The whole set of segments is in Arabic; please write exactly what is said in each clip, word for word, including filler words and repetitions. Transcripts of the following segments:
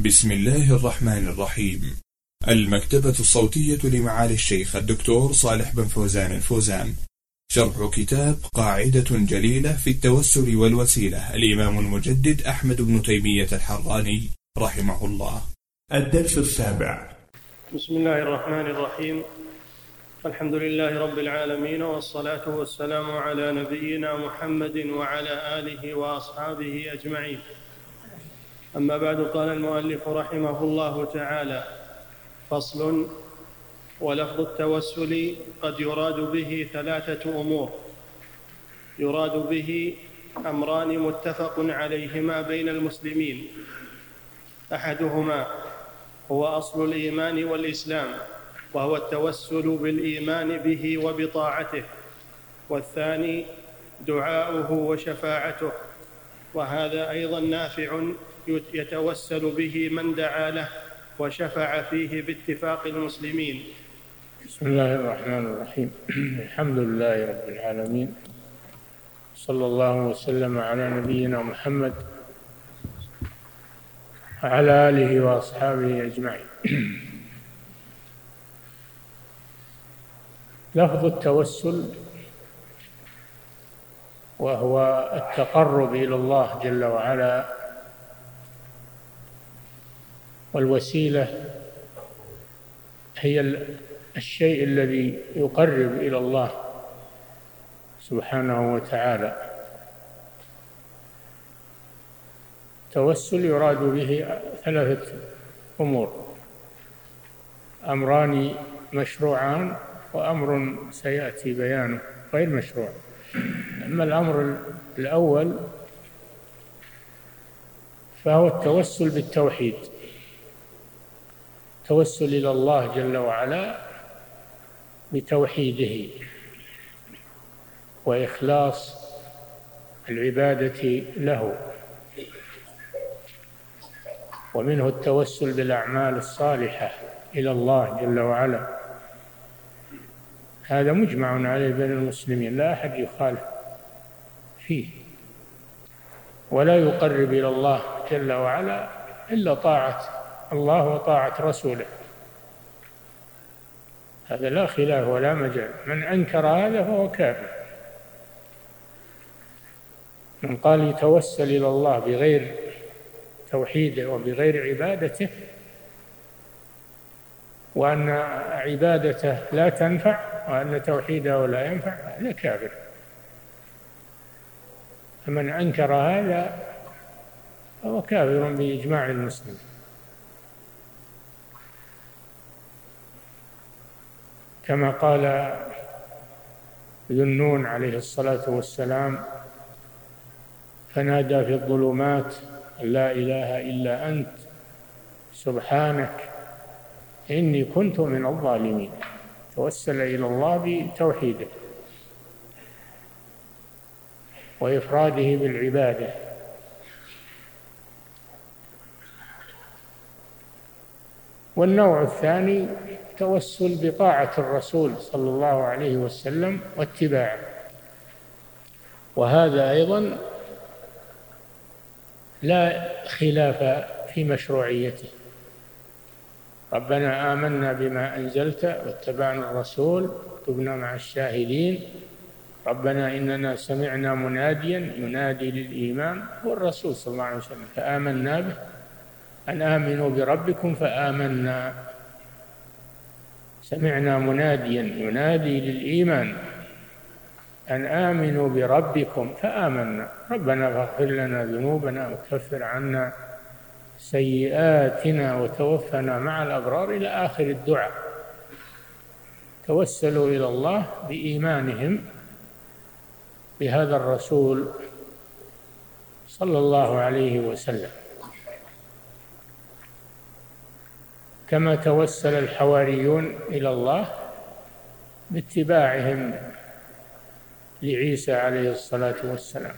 بسم الله الرحمن الرحيم. المكتبة الصوتية لمعالي الشيخ الدكتور صالح بن فوزان الفوزان، شرح كتاب قاعدة جليلة في التوسل والوسيلة، الإمام المجدد أحمد بن تيمية الحراني رحمه الله. الدرس السابع. بسم الله الرحمن الرحيم. الحمد لله رب العالمين، والصلاة والسلام على نبينا محمد وعلى آله وأصحابه أجمعين. أما بعد، قال المؤلف رحمه الله تعالى: فصل. ولفظ التوسل قد يراد به ثلاثة أمور. يراد به أمران متفق عليهما بين المسلمين، أحدهما هو أصل الإيمان والإسلام، وهو التوسل بالإيمان به وبطاعته، والثاني دعاؤه وشفاعته، وهذا أيضا نافع يتوسل به من دعا له وشفع فيه باتفاق المسلمين. بسم الله الرحمن الرحيم. الحمد لله رب العالمين، صلى الله وسلم على نبينا محمد وعلى آله وأصحابه أجمعين. لفظ التوسل وهو التقرب إلى الله جل وعلا، والوسيلة هي الشيء الذي يقرب إلى الله سبحانه وتعالى. التوسل يراد به ثلاثة أمور: أمران مشروعان، وأمر سيأتي بيانه غير مشروع. أما الأمر الأول فهو التوسل بالتوحيد، التوسل إلى الله جل وعلا بتوحيده وإخلاص العبادة له، ومنه التوسل بالأعمال الصالحة إلى الله جل وعلا. هذا مجمع عليه بين المسلمين، لا أحد يخالف فيه، ولا يقرب إلى الله جل وعلا إلا طاعة الله وطاعة رسوله، هذا لا خلاف ولا مجال. من أنكر هذا فهو كافر. من قال يتوسل إلى الله بغير توحيده وبغير عبادته، وأن عبادته لا تنفع وأن توحيده لا ينفع، هذا كافر. فمن أنكر هذا فهو كافر بإجماع المسلمين. كما قال ذو النون عليه الصلاة والسلام: فنادى في الظلمات لا إله إلا أنت سبحانك إني كنت من الظالمين. توسل إلى الله بتوحيده وإفراده بالعبادة. والنوع الثاني توسل بطاعة الرسول صلى الله عليه وسلم واتباعه، وهذا أيضا لا خلاف في مشروعيته. ربنا آمنا بما أنزلت واتبعنا الرسول واكتبنا مع الشاهدين. ربنا إننا سمعنا مناديا ينادي للإيمان، هو الرسول صلى الله عليه وسلم، فآمنا به، أن آمنوا بربكم فآمنا. سمعنا مناديا ينادي للإيمان أن آمنوا بربكم فآمنا. ربنا فاغفر لنا ذنوبنا وكفر عنا سيئاتنا وتوفنا مع الأبرار، إلى آخر الدعاء. توسلوا إلى الله بإيمانهم بهذا الرسول صلى الله عليه وسلم، كما توسل الحواريون إلى الله باتباعهم لعيسى عليه الصلاة والسلام.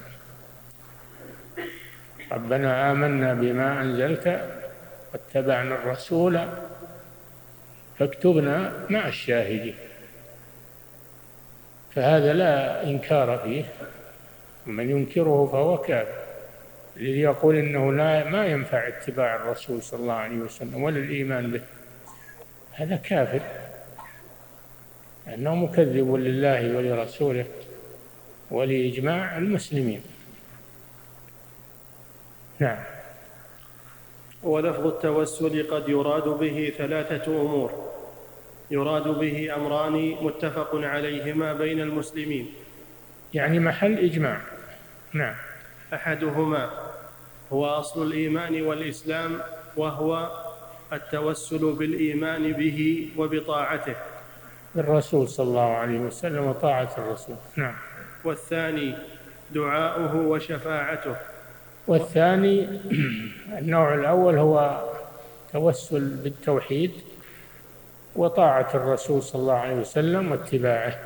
ربنا آمنا بما أنزلت واتبعنا الرسول فاكتبنا مع الشاهدين. فهذا لا إنكار فيه، ومن ينكره فهو كافر. الذي يقول إنه لا ما ينفع اتباع الرسول صلى الله عليه وسلم ولا الإيمان به، هذا كافر، أنه مكذب لله ولرسوله ولإجماع المسلمين. نعم. ولفظ التوسل قد يراد به ثلاثة أمور: يراد به أمران متفق عليهما بين المسلمين، يعني محل إجماع. نعم. أحدهما هو أصل الإيمان والإسلام، وهو التوسل بالإيمان به وبطاعته، بالرسول صلى الله عليه وسلم وطاعة الرسول. نعم. والثاني دعاؤه وشفاعته. والثاني النوع الأول هو توسل بالتوحيد وطاعة الرسول صلى الله عليه وسلم واتباعه.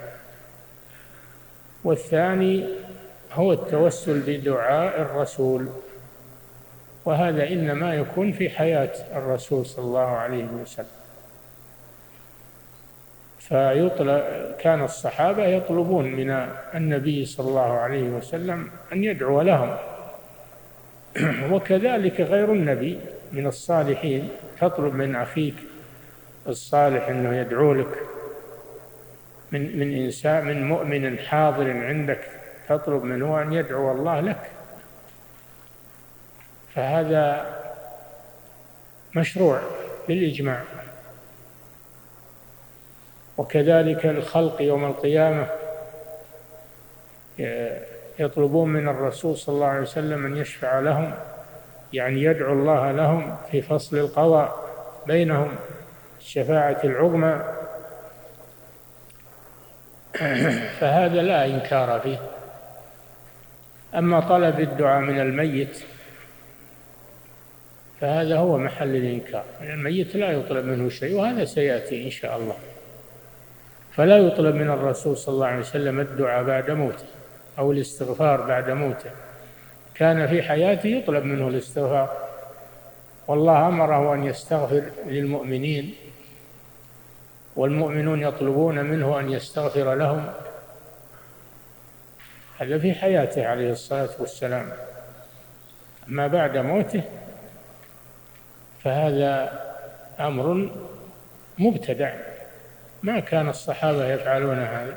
والثاني هو التوسل بدعاء الرسول، وهذا إنما يكون في حياة الرسول صلى الله عليه وسلم. فيطلب كان الصحابة يطلبون من النبي صلى الله عليه وسلم أن يدعو لهم، وكذلك غير النبي من الصالحين تطلب من أخيك الصالح أنه يدعو لك، من من إنسان من مؤمن حاضر عندك تطلب منه أن يدعو الله لك، فهذا مشروع بالإجماع. وكذلك الخلق يوم القيامة يطلبون من الرسول صلى الله عليه وسلم أن يشفع لهم، يعني يدعو الله لهم في فصل القضاء بينهم، الشفاعة العظمى، فهذا لا إنكار فيه. أما طلب الدعاء من الميت فهذا هو محل الإنكار، الميت لا يطلب منه شيء، وهذا سيأتي إن شاء الله. فلا يطلب من الرسول صلى الله عليه وسلم الدعاء بعد موته أو الاستغفار بعد موته، كان في حياته يطلب منه الاستغفار، والله أمره أن يستغفر للمؤمنين، والمؤمنون يطلبون منه أن يستغفر لهم، هذا في حياته عليه الصلاة والسلام. أما بعد موته فهذا أمر مبتدع، ما كان الصحابة يفعلون هذا،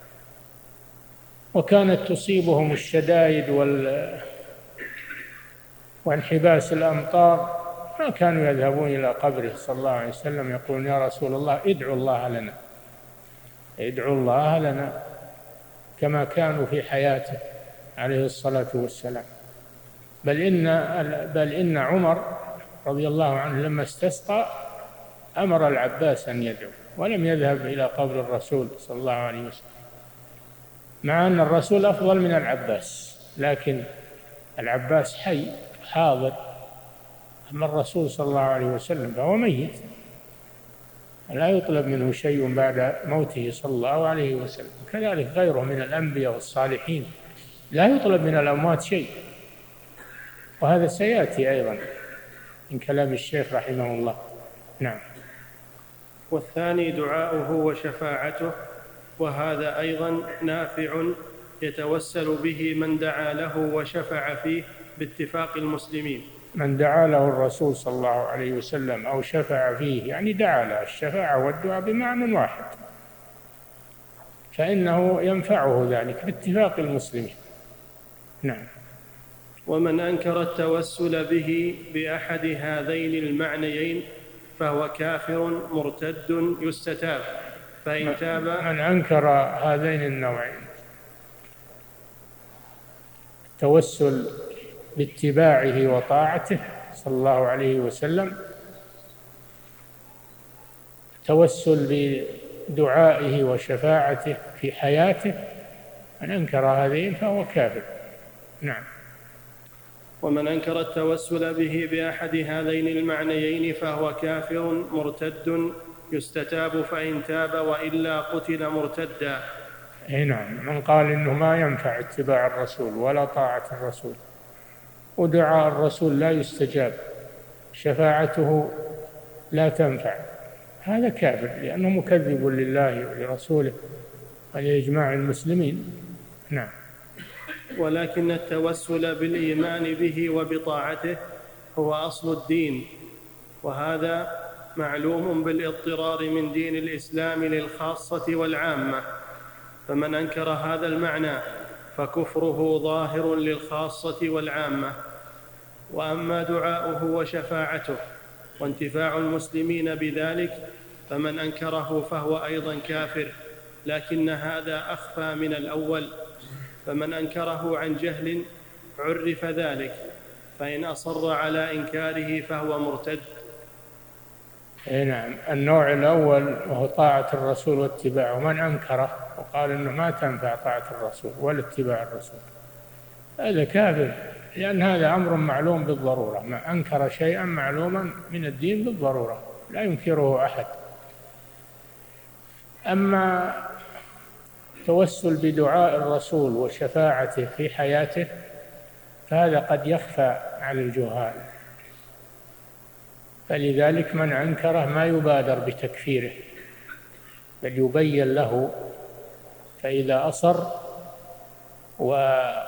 وكانت تصيبهم الشدائد وال... وانحباس الأمطار، ما كانوا يذهبون إلى قبره صلى الله عليه وسلم يقولون يا رسول الله ادعوا الله لنا، ادعوا الله لنا، كما كانوا في حياته عليه الصلاة والسلام. بل إن بل إن عمر رضي الله عنه لما استسقى أمر العباس أن يدعو، ولم يذهب إلى قبر الرسول صلى الله عليه وسلم، مع أن الرسول أفضل من العباس، لكن العباس حي حاضر، أما الرسول صلى الله عليه وسلم فهو ميت، لا يطلب منه شيء بعد موته صلى الله عليه وسلم. كذلك غيره من الأنبياء والصالحين لا يطلب من الأموات شيء، وهذا سيأتي أيضا من كلام الشيخ رحمه الله. نعم. والثاني دعاؤه وشفاعته، وهذا أيضا نافع يتوسل به من دعا له وشفع فيه باتفاق المسلمين. من دعا له الرسول صلى الله عليه وسلم أو شفع فيه، يعني دعا له، الشفاعة والدعاء بمعنى واحد، فإنه ينفعه ذلك باتفاق المسلمين. نعم. ومن أنكر التوسل به بأحد هذين المعنيين فهو كافر مرتد يستتاب، فإن تاب. من أنكر هذين النوعين، التوسل باتباعه وطاعته صلى الله عليه وسلم، توسل بدعائه وشفاعته في حياته، من أنكر هذين فهو كافر. نعم. ومن أنكر التوسل به بأحد هذين المعنيين فهو كافر مرتد يستتاب، فإن تاب وإلا قتل مرتدا. نعم. من قال إنه ما ينفع اتباع الرسول ولا طاعة الرسول، ودعاء الرسول لا يستجاب، شفاعته لا تنفع، هذا كافر، لأنه مكذب لله ولرسوله ولإجماع المسلمين. نعم. ولكن التوسل بالإيمان به وبطاعته هو أصل الدين، وهذا معلوم بالاضطرار من دين الإسلام للخاصة والعامة، فمن أنكر هذا المعنى فكفره ظاهر للخاصة والعامة. وأما دعاؤه وشفاعته وانتفاع المسلمين بذلك فمن أنكره فهو أيضا كافر، لكن هذا أخفى من الأول، فمن أنكره عن جهل عرف ذلك، فإن أصر على إنكاره فهو مرتد. نعم. النوع الأول وهو طاعة الرسول واتباعه، من أنكره وقال إنه ما تنفع طاعة الرسول ولا اتباع الرسول هذا كافر، لأن هذا أمر معلوم بالضرورة، ما أنكر شيئا معلوما من الدين بالضرورة لا ينكره أحد. أما التوسل بدعاء الرسول وشفاعته في حياته فهذا قد يخفى على الجهال، فلذلك من أنكره ما يبادر بتكفيره بل يبين له، فإذا أصر وبقي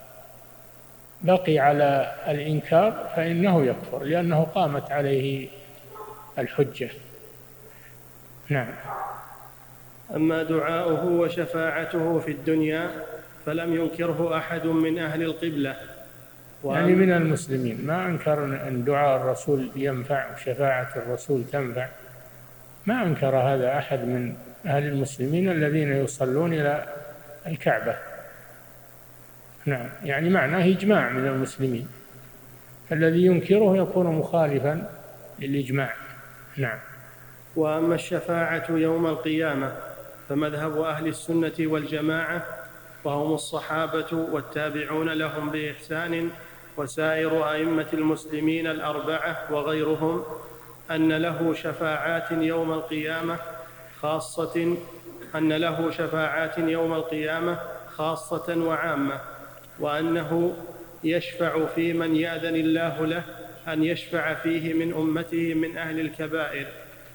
على الإنكار فإنه يكفر، لأنه قامت عليه الحجة. نعم. أما دعاؤه وشفاعته في الدنيا فلم ينكره أحد من أهل القبلة، يعني من المسلمين ما أنكر أن دعاء الرسول ينفع وشفاعة الرسول تنفع، ما أنكر هذا أحد من أهل المسلمين الذين يصلون إلى الكعبة. نعم، يعني معناه إجماع من المسلمين، الذي ينكره يكون مخالفا للإجماع. نعم. وأما الشفاعة يوم القيامة فمذهب أهل السنة والجماعة وهم الصحابة والتابعون لهم بإحسان وسائر أئمة المسلمين الأربعة وغيرهم أن له شفاعات يوم القيامة خاصة أن له شفاعات يوم القيامة خاصة وعامة، وأنه يشفع في من يأذن الله له أن يشفع فيه من أمته من أهل الكبائر،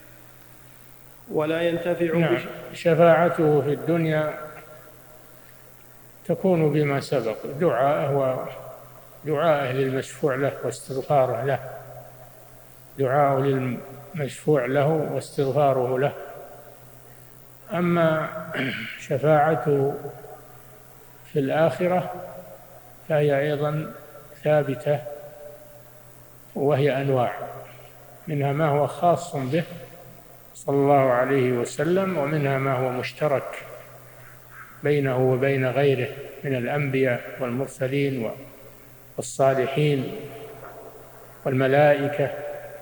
ولا ينتفع. نعم. شفاعته في الدنيا تكون بما سبق، دعاءه ودعاءه للمشفوع له واستغفاره له، دعاءه للمشفوع له واستغفاره له. أما شفاعته في الآخرة فهي أيضا ثابتة، وهي أنواع، منها ما هو خاص به صلى الله عليه وسلم، ومنها ما هو مشترك بينه وبين غيره من الأنبياء والمرسلين والصالحين والملائكة.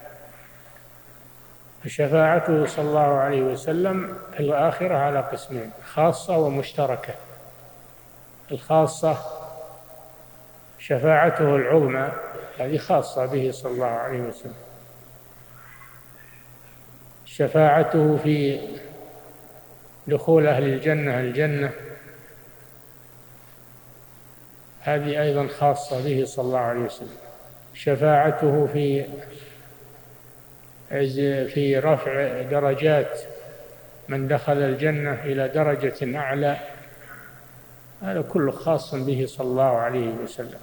فشفاعته صلى الله عليه وسلم في الآخرة على قسمين، خاصة ومشتركة. الخاصة شفاعته العظمى، هذه خاصة به صلى الله عليه وسلم. شفاعته في دخول أهل الجنة الجنة هذه أيضا خاصة به صلى الله عليه وسلم. شفاعته في في رفع درجات من دخل الجنة إلى درجة أعلى، هذا كله خاص به صلى الله عليه وسلم.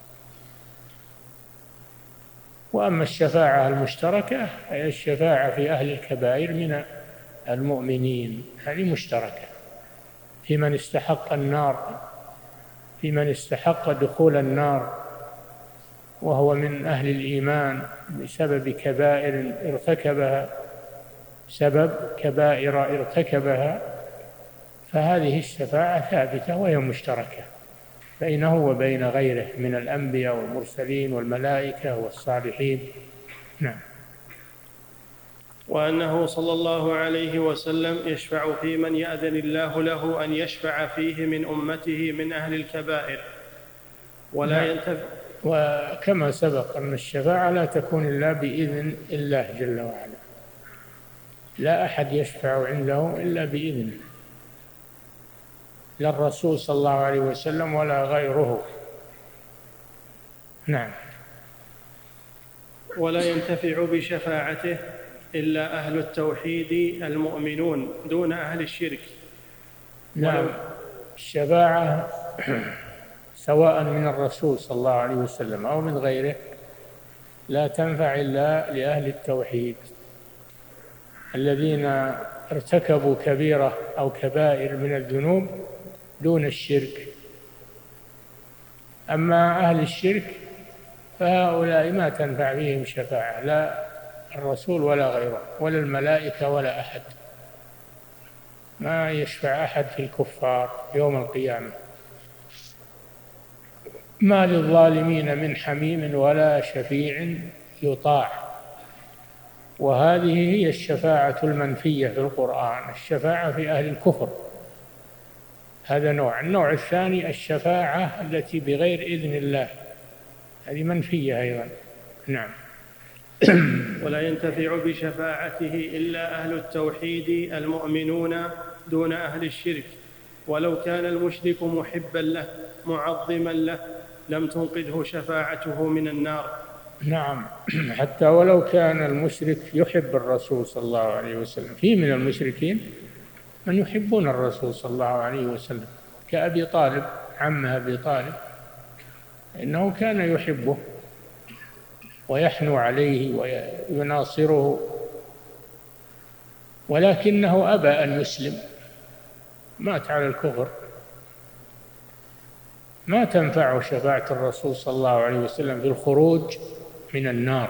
وأما الشفاعة المشتركة هي الشفاعة في أهل الكبائر من المؤمنين، هذه مشتركة في من استحق النار، في من استحق دخول النار وهو من أهل الإيمان بسبب كبائر ارتكبها سبب كبائر ارتكبها، فهذه الشفاعة ثابتة وهي مشتركة بينه وبين غيره من الأنبياء والمرسلين والملائكة والصالحين. نعم. وأنه صلى الله عليه وسلم يشفع في من يأذن الله له أن يشفع فيه من أمته من أهل الكبائر، ولا نعم. ينتفع. وكما سبق أن الشفاعة لا تكون إلا بإذن الله جل وعلا، لا أحد يشفع عنده إلا بإذنه، لا الرسول صلى الله عليه وسلم ولا غيره. نعم. ولا ينتفع بشفاعته إلا أهل التوحيد المؤمنون دون أهل الشرك. نعم. الشفاعة سواء من الرسول صلى الله عليه وسلم أو من غيره لا تنفع إلا لأهل التوحيد الذين ارتكبوا كبيرة أو كبائر من الذنوب دون الشرك. أما أهل الشرك فهؤلاء ما تنفع بهم شفاعة، لا الرسول ولا غيره ولا الملائكة ولا أحد، ما يشفع أحد في الكفار يوم القيامة. ما للظالمين من حميم ولا شفيع يطاع. وهذه هي الشفاعة المنفية في القرآن، الشفاعة في أهل الكفر، هذا نوع. النوع الثاني الشفاعة التي بغير إذن الله، هذه منفية أيضا. نعم. ولا ينتفع بشفاعته إلا أهل التوحيد المؤمنون دون أهل الشرك، ولو كان المشرك محبا له معظما له لم تنقذه شفاعته من النار. نعم، حتى ولو كان المشرك يحب الرسول صلى الله عليه وسلم. في من المشركين من يحبون الرسول صلى الله عليه وسلم كأبي طالب، عمه أبي طالب، إنه كان يحبه ويحنو عليه ويناصره، ولكنه أبى أن يسلم، مات على الكفر. ما تنفع شفاعة الرسول صلى الله عليه وسلم في الخروج من النار،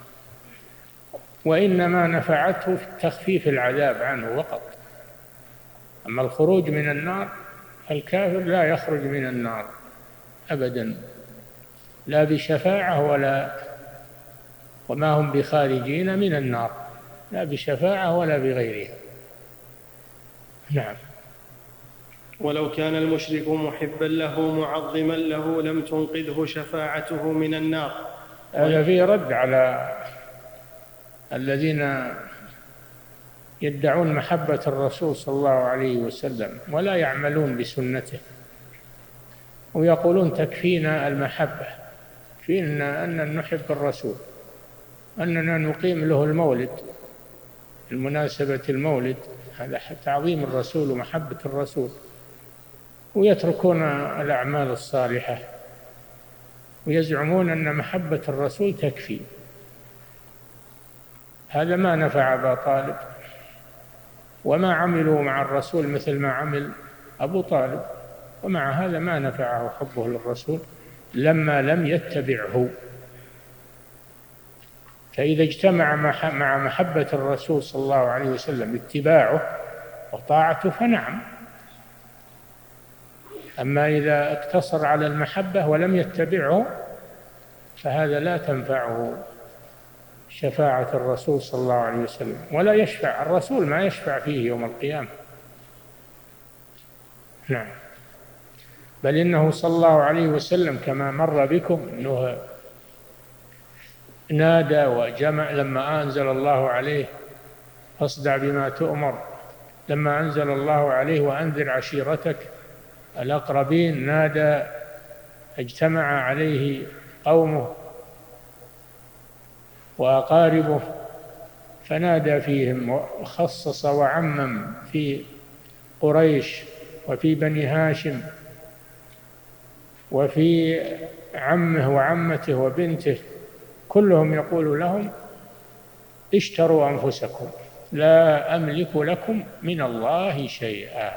وإنما نفعته في تخفيف العذاب عنه فقط. أما الخروج من النار الكافر لا يخرج من النار أبدا، لا بشفاعة ولا وما هم بخارجين من النار، لا بشفاعة ولا بغيرها. نعم. ولو كان المشرك محبا له معظما له لم تنقذه شفاعته من النار. هذا فيه رد على الذين يدعون محبة الرسول صلى الله عليه وسلم ولا يعملون بسنته، ويقولون تكفينا المحبة، فينا أن نحب الرسول، أننا نقيم له المولد المناسبة المولد، هذا تعظيم الرسول ومحبة الرسول، ويتركون الأعمال الصالحة ويزعمون أن محبة الرسول تكفي. هذا ما نفع أبا طالب، وما عملوا مع الرسول مثل ما عمل أبو طالب، ومع هذا ما نفعه حبه للرسول لما لم يتبعه. فإذا اجتمع مع محبة الرسول صلى الله عليه وسلم اتباعه وطاعته فنعم. أما إذا اقتصر على المحبة ولم يتبعه فهذا لا تنفعه شفاعة الرسول صلى الله عليه وسلم، ولا يشفع الرسول، ما يشفع فيه يوم القيامة. نعم. بل إنه صلى الله عليه وسلم كما مر بكم أنه نادى وجمع لما أنزل الله عليه فاصدع بما تؤمر، لما أنزل الله عليه وأنذر عشيرتك الأقربين، نادى اجتمع عليه قومه وأقاربه فنادى فيهم وخصص وعمم في قريش وفي بني هاشم وفي عمه وعمته وبنته، كلهم يقول لهم اشتروا أنفسكم لا أملك لكم من الله شيئا.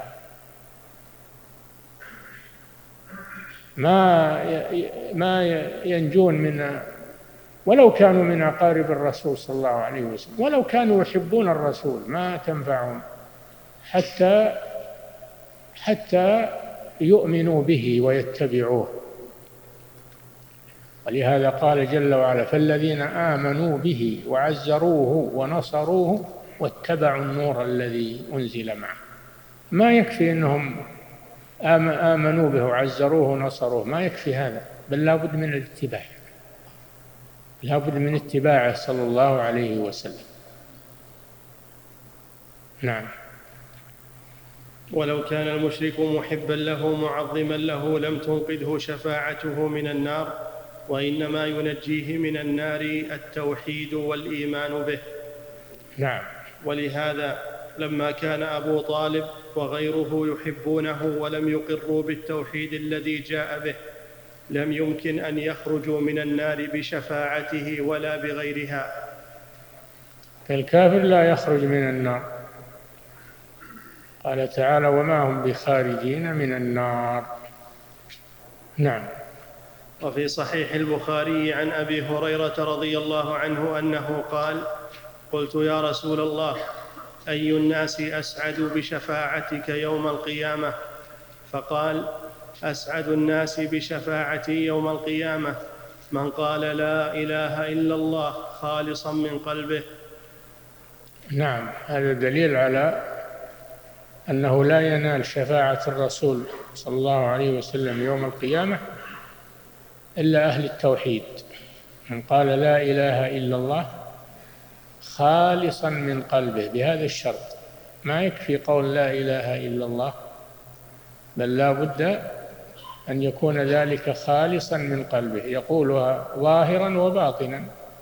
ما ما ينجون من، ولو كانوا من أقارب الرسول صلى الله عليه وسلم، ولو كانوا يحبون الرسول ما تنفعهم حتى حتى يؤمنوا به ويتبعوه. ولهذا قال جل وعلا فالذين آمنوا به وعزروه ونصروه واتبعوا النور الذي أنزل معه. ما يكفي أنهم آمنوا به وعزروه ونصروه، ما يكفي هذا، بل لا بد من الاتباع، لا بد من اتباعه صلى الله عليه وسلم. نعم. ولو كان المشرك محبا له معظما له لم تنقذه شفاعته من النار، وإنما ينجيه من النار التوحيد والإيمان به. نعم. ولهذا لما كان أبو طالب وغيره يحبونه ولم يقروا بالتوحيد الذي جاء به لم يمكن أن يخرجوا من النار بشفاعته ولا بغيرها. الكافر لا يخرج من النار، قال تعالى وما هم بخارجين من النار. نعم. وفي صحيح البخاري عن أبي هريرة رضي الله عنه أنه قال قلت يا رسول الله أي الناس أسعد بشفاعتك يوم القيامة؟ فقال أسعد الناس بشفاعتي يوم القيامة من قال لا إله إلا الله خالصا من قلبه. نعم، هذا دليل على أنه لا ينال شفاعة الرسول صلى الله عليه وسلم يوم القيامة إلا أهل التوحيد، من قال لا إله إلا الله خالصا من قلبه بهذا الشرط. ما يكفي قول لا إله إلا الله، بل لا بد أن يكون ذلك خالصا من قلبه، يقولها ظاهرا وباطنا،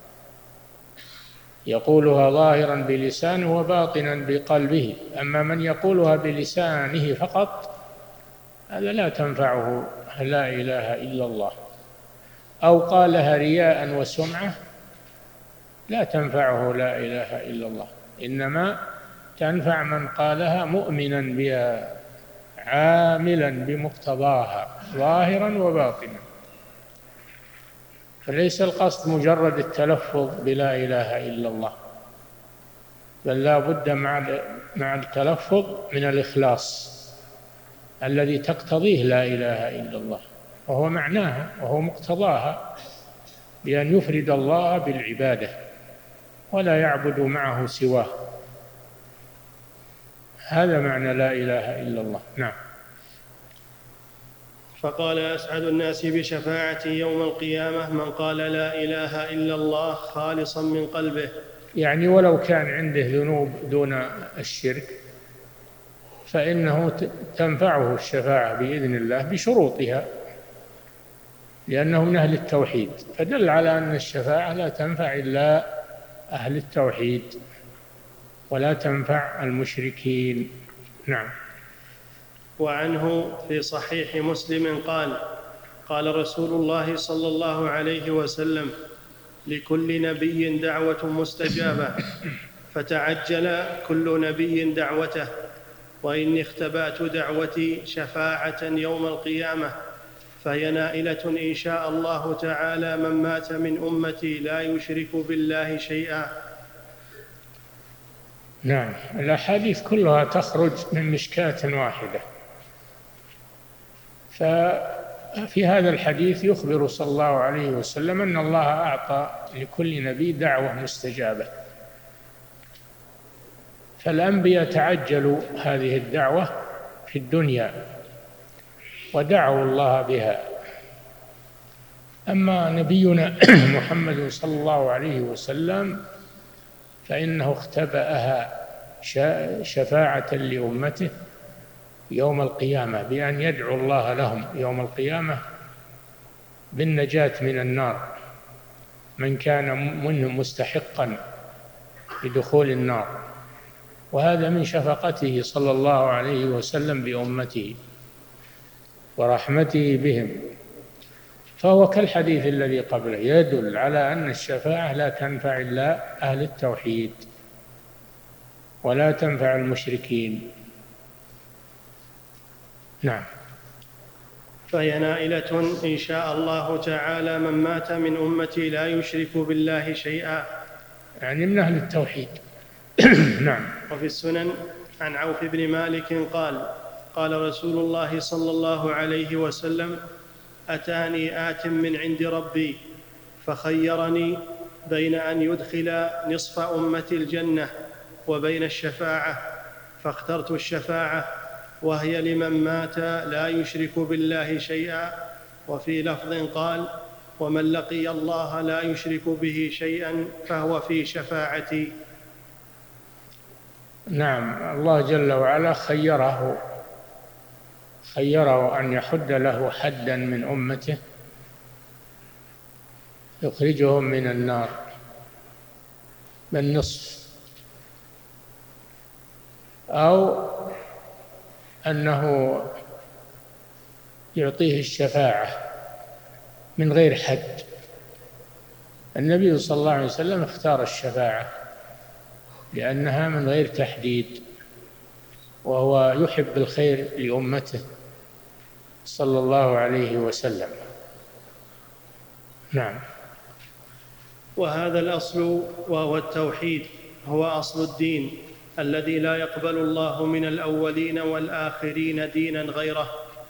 يقولها ظاهرا بلسانه وباطنا بقلبه. أما من يقولها بلسانه فقط هذا لا تنفعه لا إله إلا الله، أو قالها رياء وسمعة لا تنفعه لا إله إلا الله، إنما تنفع من قالها مؤمنا بها عاملا بمقتضاها ظاهرا وباطنا. فليس القصد مجرد التلفظ بلا إله إلا الله، بل لا بد مع التلفظ من الإخلاص الذي تقتضيه لا إله إلا الله، وهو معناها وهو مقتضاها، بأن يفرد الله بالعبادة ولا يعبد معه سواه. هذا معنى لا إله إلا الله. نعم. فقال أسعد الناس بشفاعتي يوم القيامة من قال لا إله إلا الله خالصا من قلبه، يعني ولو كان عنده ذنوب دون الشرك فإنه تنفعه الشفاعة بإذن الله بشروطها، لأنه من أهل التوحيد، فدل على أن الشفاعة لا تنفع إلا أهل التوحيد ولا تنفع المشركين. نعم. وعنه في صحيح مسلم قال قال رسول الله صلى الله عليه وسلم لكل نبي دعوة مستجابة فتعجل كل نبي دعوته، وإني اختبأت دعوتي شفاعة يوم القيامة فهي نائلة إن شاء الله تعالى من مات من أمتي لا يشرك بالله شيئا. نعم، الأحاديث كلها تخرج من مشكاة واحدة. ففي هذا الحديث يخبر صلى الله عليه وسلم أن الله أعطى لكل نبي دعوة مستجابة، فالأنبياء تعجلوا هذه الدعوة في الدنيا ودعوا الله بها. أما نبينا محمد صلى الله عليه وسلم فإنه اختبأها شفاعة لأمته يوم القيامة بأن يدعو الله لهم يوم القيامة بالنجاة من النار من كان منهم مستحقا لدخول النار، وهذا من شفقته صلى الله عليه وسلم بأمته ورحمته بهم. فهو كالحديث الذي قبله يدل على أن الشفاعة لا تنفع إلا أهل التوحيد ولا تنفع المشركين. نعم. فهي نائلة إن شاء الله تعالى من مات من أمتي لا يشرك بالله شيئا، يعني من أهل التوحيد. نعم. وفي السنن عن عوف بن مالك قال قال رسول الله صلى الله عليه وسلم أتاني آت من عند ربي فخيرني بين أن يدخل نصف أمتي الجنة وبين الشفاعة، فاخترت الشفاعة وهي لمن مات لا يشرك بالله شيئا. وفي لفظ قال ومن لقي الله لا يشرك به شيئا فهو في شفاعتي. نعم، الله جل وعلا خيره خيره أن يحد له حدا من أمته يخرجهم من النار بالنصف، أو أنه يعطيه الشفاعة من غير حد. النبي صلى الله عليه وسلم اختار الشفاعة لأنها من غير تحديد، وهو يحب الخير لأمته صلى الله عليه وسلم. نعم. وهذا الأصل وهو التوحيد هو أصل الدين الذي لا يقبل الله من الأولين والآخرين دينا غيره.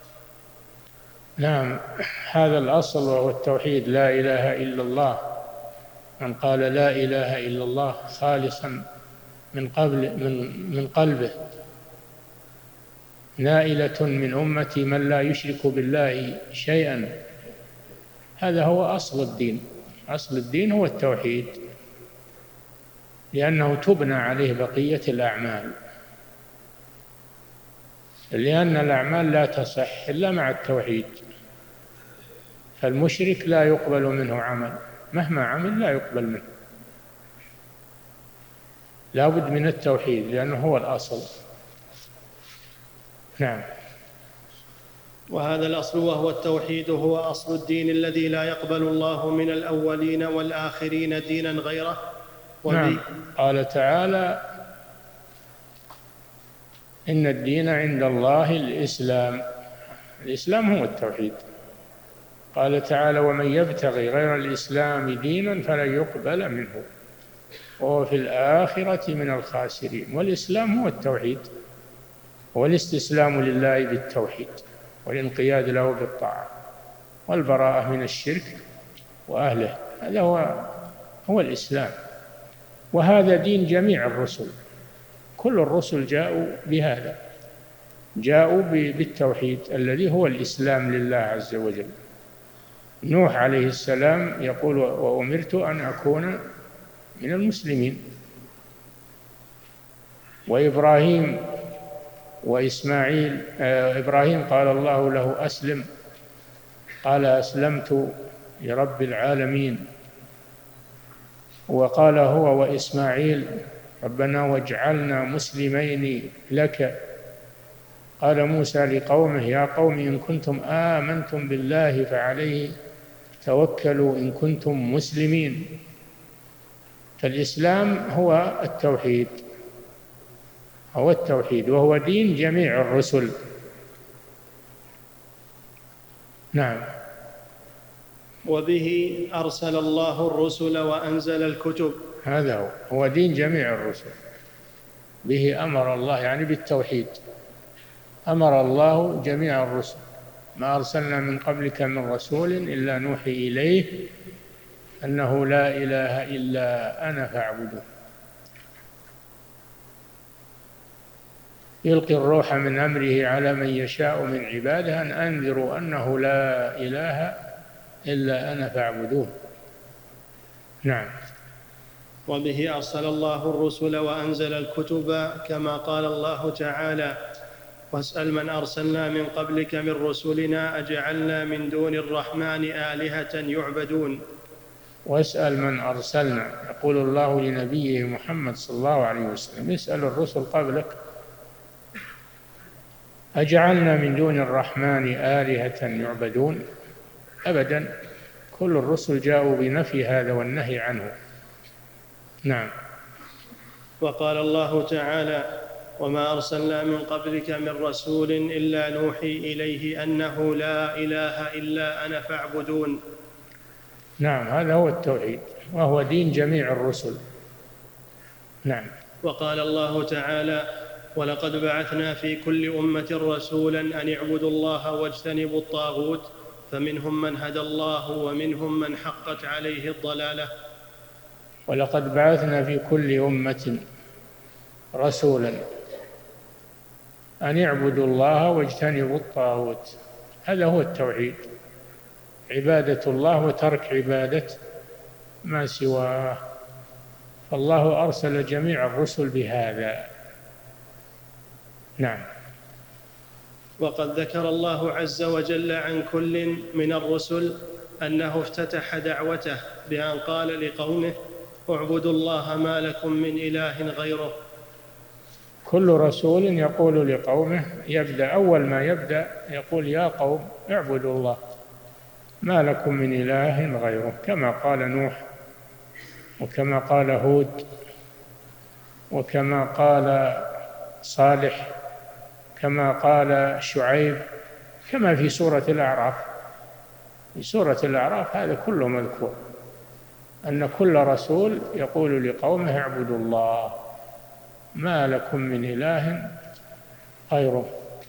نعم، هذا الأصل وهو التوحيد، لا إله إلا الله. من قال لا إله إلا الله خالصا من قبل من من قلبه نائلة من أمتي من لا يشرك بالله شيئا، هذا هو أصل الدين. أصل الدين هو التوحيد، لأنه تبنى عليه بقية الأعمال، لأن الأعمال لا تصح إلا مع التوحيد. فالمشرك لا يقبل منه عمل، مهما عمل لا يقبل منه، لا بد من التوحيد لأنه هو الأصل. نعم. وهذا الأصل وهو التوحيد هو أصل الدين الذي لا يقبل الله من الأولين والآخرين دينا غيره. نعم. قال تعالى: إن الدين عند الله الإسلام. الإسلام هو التوحيد. قال تعالى: ومن يبتغي غير الإسلام دينا فلن يقبل منه وهو في الآخرة من الخاسرين. والإسلام هو التوحيد، والاستسلام لله بالتوحيد، والانقياد له بالطاعة، والبراءة من الشرك وأهله. هذا هو هو الإسلام، وهذا دين جميع الرسل. كل الرسل جاءوا بهذا، جاءوا بالتوحيد الذي هو الإسلام لله عز وجل. نوح عليه السلام يقول: وأمرت أن أكون من المسلمين. وإبراهيم وإسماعيل، إبراهيم قال الله له: أسلم، قال: أسلمت لرب العالمين. وقال هو وإسماعيل: ربنا واجعلنا مسلمين لك. قال موسى لقومه: يا قوم إن كنتم آمنتم بالله فعليه توكلوا إن كنتم مسلمين. فالإسلام هو التوحيد، هو التوحيد، وهو دين جميع الرسل. نعم. وبه أرسل الله الرسل وأنزل الكتب. هذا هو هو دين جميع الرسل. به أمر الله، يعني بالتوحيد أمر الله جميع الرسل. ما أرسلنا من قبلك من رسول إلا نوحي إليه أنه لا إله إلا أنا فاعبدون. يلقي الروح من أمره على من يشاء من عباده أن أنذروا أنه لا إله إلا أنا فاعبدون. نعم. وبه أرسل الله الرسل وأنزل الكتب، كما قال الله تعالى: واسأل من أرسلنا من قبلك من رسلنا أجعلنا من دون الرحمن آلهة يعبدون. واسأل من أرسلنا، يقول الله لنبيه محمد صلى الله عليه وسلم: اسأل الرسل قبلك أجعلنا من دون الرحمن آلهة يعبدون. أبدا، كل الرسل جاءوا بنفي هذا والنهي عنه. نعم. وقال الله تعالى: وما أرسلنا من قبلك من رسول إلا نوحي إليه أنه لا إله إلا أنا فاعبدون. نعم، هذا هو التوحيد، وهو دين جميع الرسل. نعم. وقال الله تعالى: ولقد بعثنا في كل أمة رسولا أن اعبدوا الله واجتنبوا الطاغوت فمنهم من هدى الله ومنهم من حقت عليه الضلالة. ولقد بعثنا في كل أمة رسولا أن اعبدوا الله واجتنبوا الطاغوت. هذا هو التوحيد، عبادة الله وترك عبادة ما سواه. فالله أرسل جميع الرسل بهذا. نعم. وقد ذكر الله عز وجل عن كل من الرسل أنه افتتح دعوته بأن قال لقومه: اعبدوا الله ما لكم من إله غيره. كل رسول يقول لقومه، يبدأ أول ما يبدأ يقول: يا قوم اعبدوا الله ما لكم من إله غيره، كما قال نوح، وكما قال هود، وكما قال صالح، كما قال شعيب، كما في سورة الأعراف. في سورة الأعراف هذا كله مذكور، أن كل رسول يقول لقومه اعبدوا الله ما لكم من إله غيره.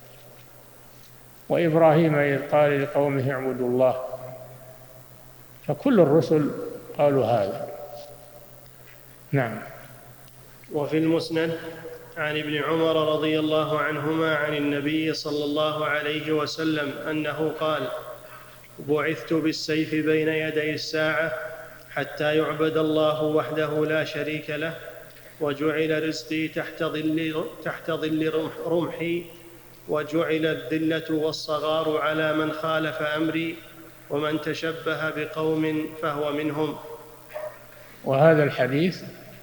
وإبراهيم إذ قال لقومه اعبدوا الله، فكل الرسل قالوا هذا. نعم. وفي المسند عن ابن عمر رضي الله عنهما عن النبي صلى الله عليه وسلم أنه قال: بعثت بالسيف بين يدي الساعة حتى يعبد الله وحده لا شريك له، وجعل رزقي تحت ظل, تحت ظل رمحي، وجعل الذلة والصغار على من خالف أمري، ومن تشبه بقوم فهو منهم. وهذا الحديث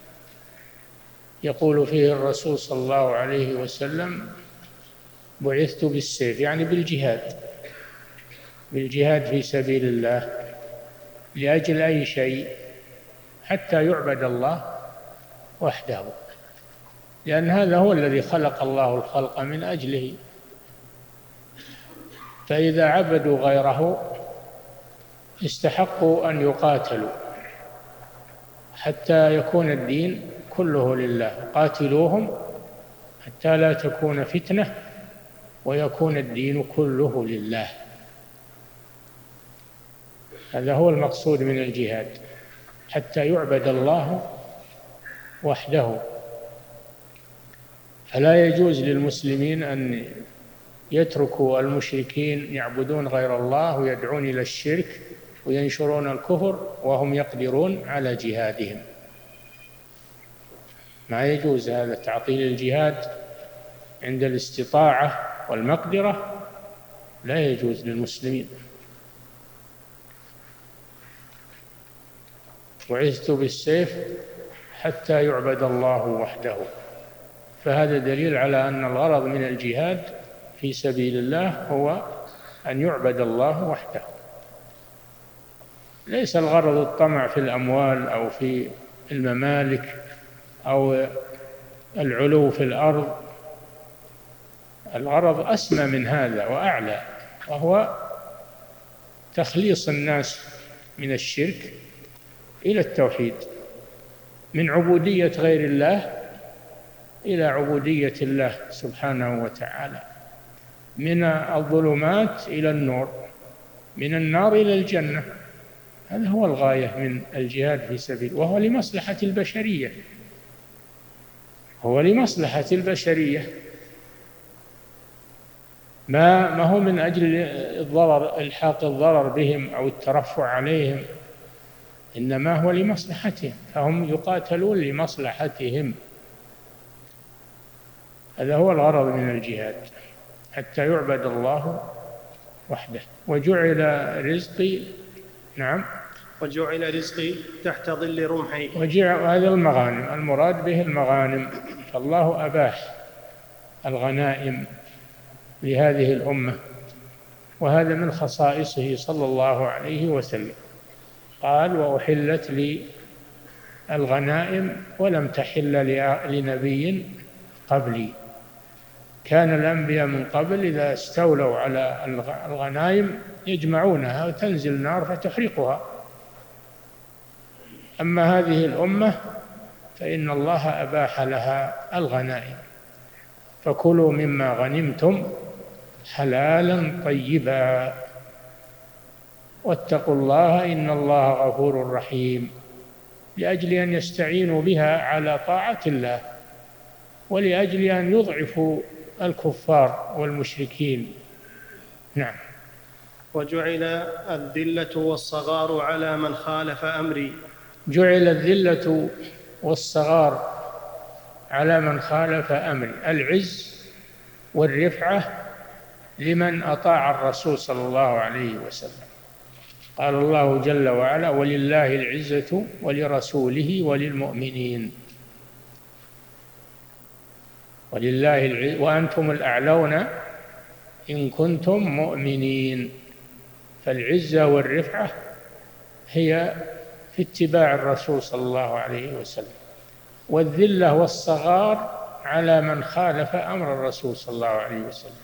يقول فيه الرسول صلى الله عليه وسلم: بعثت بالسيف، يعني بالجهاد، بالجهاد في سبيل الله لأجل أي شيء، حتى يعبد الله وحده، لأن هذا هو الذي خلق الله الخلق من أجله. فإذا عبدوا غيره استحقوا أن يقاتلوا حتى يكون الدين كله لله. قاتلوهم حتى لا تكون فتنة ويكون الدين كله لله. هذا هو المقصود من الجهاد، حتى يعبد الله وحده. فلا يجوز للمسلمين أن يتركوا المشركين يعبدون غير الله ويدعون إلى الشرك وينشرون الكفر وهم يقدرون على جهادهم. ما يجوز هذا، تعطيل الجهاد عند الاستطاعة والمقدرة لا يجوز للمسلمين. بعثت بالسيف حتى يعبد الله وحده. فهذا دليل على أن الغرض من الجهاد في سبيل الله هو أن يعبد الله وحده، ليس الغرض الطمع في الأموال أو في الممالك أو العلو في الأرض. الغرض أسمى من هذا وأعلى، وهو تخليص الناس من الشرك إلى التوحيد، من عبودية غير الله إلى عبودية الله سبحانه وتعالى، من الظلمات إلى النور، من النار إلى الجنة. هذا هو الغاية من الجهاد في سبيل، وهو لمصلحة البشرية، هو لمصلحة البشرية، ما ما هو من أجل الضرر، إلحاق الضرر بهم أو الترفع عليهم، إنما هو لمصلحتهم، فهم يقاتلون لمصلحتهم. هذا هو الغرض من الجهاد، حتى يعبد الله وحده. وجعل رزقي، نعم، وجعل رزقي تحت ظل رمحي. وجعل، هذا المغانم، المراد به المغانم. فالله أباح الغنائم لهذه الأمة، وهذا من خصائصه صلى الله عليه وسلم. قال: وأحلت لي الغنائم ولم تحل لنبي قبلي. كان الأنبياء من قبل إذا استولوا على الغنائم يجمعونها وتنزل النار فتحرقها، أما هذه الأمة فإن الله أباح لها الغنائم. فكلوا مما غنمتم حلالا طيبا واتقوا الله إن الله غفور رحيم، لأجل أن يستعينوا بها على طاعة الله، ولأجل أن يضعفوا الكفار والمشركين. نعم. وجعل الذلة والصغار على من خالف أمري. جعل الذلة والصغار على من خالف أمري، العز والرفعة لمن أطاع الرسول صلى الله عليه وسلم. قال الله جل وعلا: ولله العزة ولرسوله وللمؤمنين، ولله العزة وأنتم الأعلون إن كنتم مؤمنين. فالعزة والرفعة هي في اتباع الرسول صلى الله عليه وسلم، والذلة والصغار على من خالف أمر الرسول صلى الله عليه وسلم.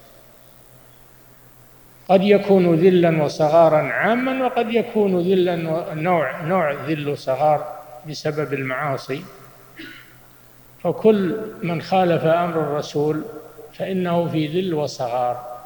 قد يكون ذلا وصغارا عاما، وقد يكون ذلا نوع نوع ذل وصغار بسبب المعاصي. فكل من خالف أمر الرسول فإنه في ذل وصغار،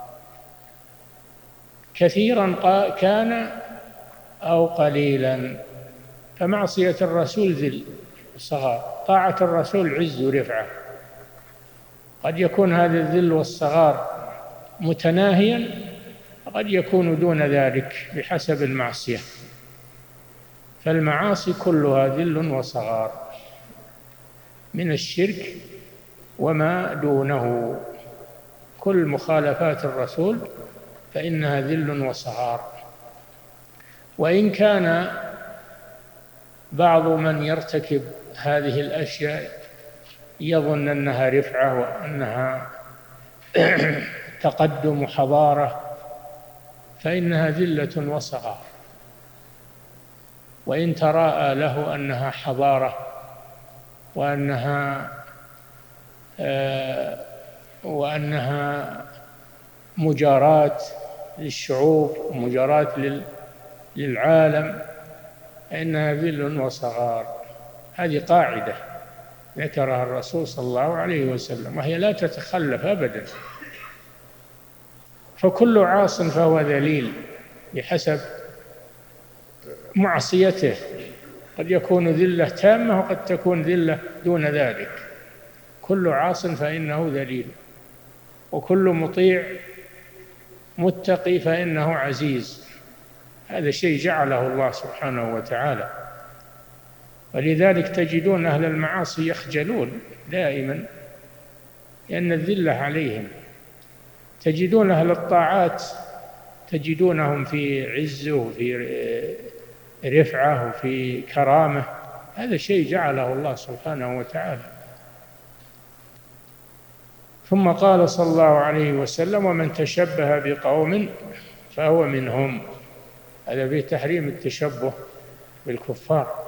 كثيرا كان أو قليلا. فمعصية الرسول ذل وصغار، طاعة الرسول عز ورفعة. قد يكون هذا الذل والصغار متناهيا، وقد يكون دون ذلك بحسب المعصية. فالمعاصي كلها ذل وصغار من الشرك وما دونه. كل مخالفات الرسول فإنها ذل وصغار. وإن كان بعض من يرتكب هذه الأشياء يظن أنها رفعة وأنها تقدم وحضارة، فإنها ذلة وصغار. وإن تراءى له أنها حضارة وأنها آه وأنها مجاراة للشعوب ومجاراة للعالم، فإنها ذل وصغار. هذه قاعدة ذكرها الرسول صلى الله عليه وسلم، وهي لا تتخلف أبدا. فكل عاص فهو ذليل بحسب معصيته. قد يكون ذلة تامة وقد تكون ذلة دون ذلك. كل عاص فإنه ذليل، وكل مطيع متقي فإنه عزيز. هذا شيء جعله الله سبحانه وتعالى. ولذلك تجدون أهل المعاصي يخجلون دائما لأن الذلة عليهم. تجدون أهل الطاعات تجدونهم في عز وفي رفعة وفي كرامة. هذا شيء جعله الله سبحانه وتعالى. ثم قال صلى الله عليه وسلم: ومن تشبه بقوم فهو منهم. هذا في تحريم التشبه بالكفار،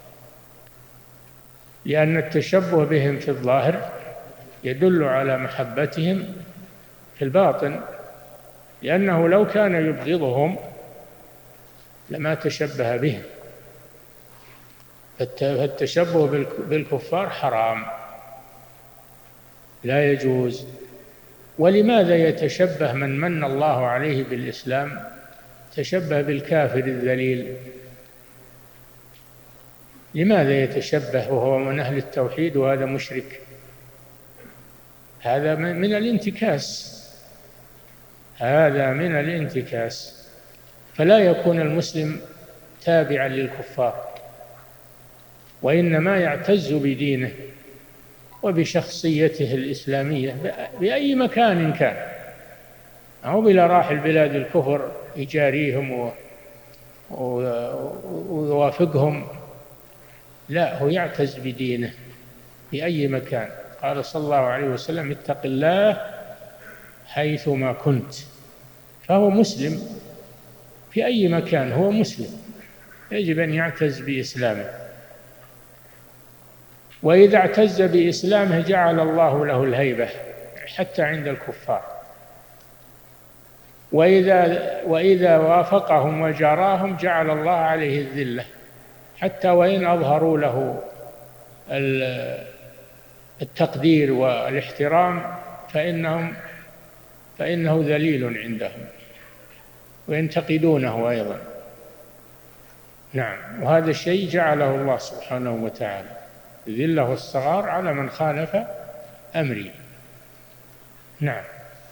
لأن التشبه بهم في الظاهر يدل على محبتهم في الباطن، لأنه لو كان يبغضهم لما تشبه بهم. فالتشبه بالكفار حرام لا يجوز. ولماذا يتشبه من من الله عليه بالإسلام تشبه بالكافر الذليل؟ لماذا يتشبه وهو من أهل التوحيد وهذا مشرك؟ هذا من الانتكاس، هذا من الانتكاس. فلا يكون المسلم تابعا للكفار، وإنما يعتز بدينه وبشخصيته الإسلامية بأي مكان كان. أو بلا راح البلاد الكفر يجاريهم ويوافقهم، لا، هو يعتز بدينه في أي مكان. قال صلى الله عليه وسلم: اتق الله حيثما كنت. فهو مسلم في أي مكان، هو مسلم، يجب أن يعتز بإسلامه. وإذا اعتز بإسلامه جعل الله له الهيبة حتى عند الكفار. وإذا وإذا وافقهم وجاراهم جعل الله عليه الذلة، حتى وإن أظهروا له التقدير والاحترام فإنهم فإنه ذليل عندهم وينتقدونه أيضا. نعم، وهذا الشيء جعله الله سبحانه وتعالى، الذلة والصغار على من خالف أمري. نعم.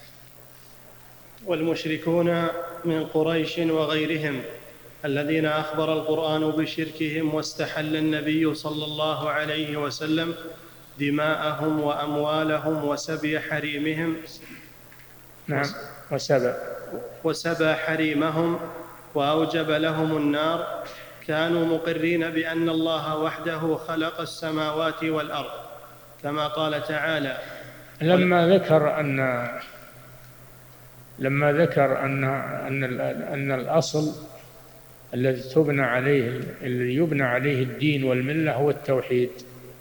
والمشركون من قريش وغيرهم الذين أخبر القرآن بشركهم واستحل النبي صلى الله عليه وسلم دماءهم وأموالهم وسبي حريمهم. نعم، وسبى وسبى حريمهم وأوجب لهم النار، كانوا مقرين بأن الله وحده خلق السماوات والأرض، كما قال تعالى: لما ذكر أن لما ذكر أن أن أن الأصل الذي تبنى عليه الذي يبنى عليه الدين والملة هو التوحيد،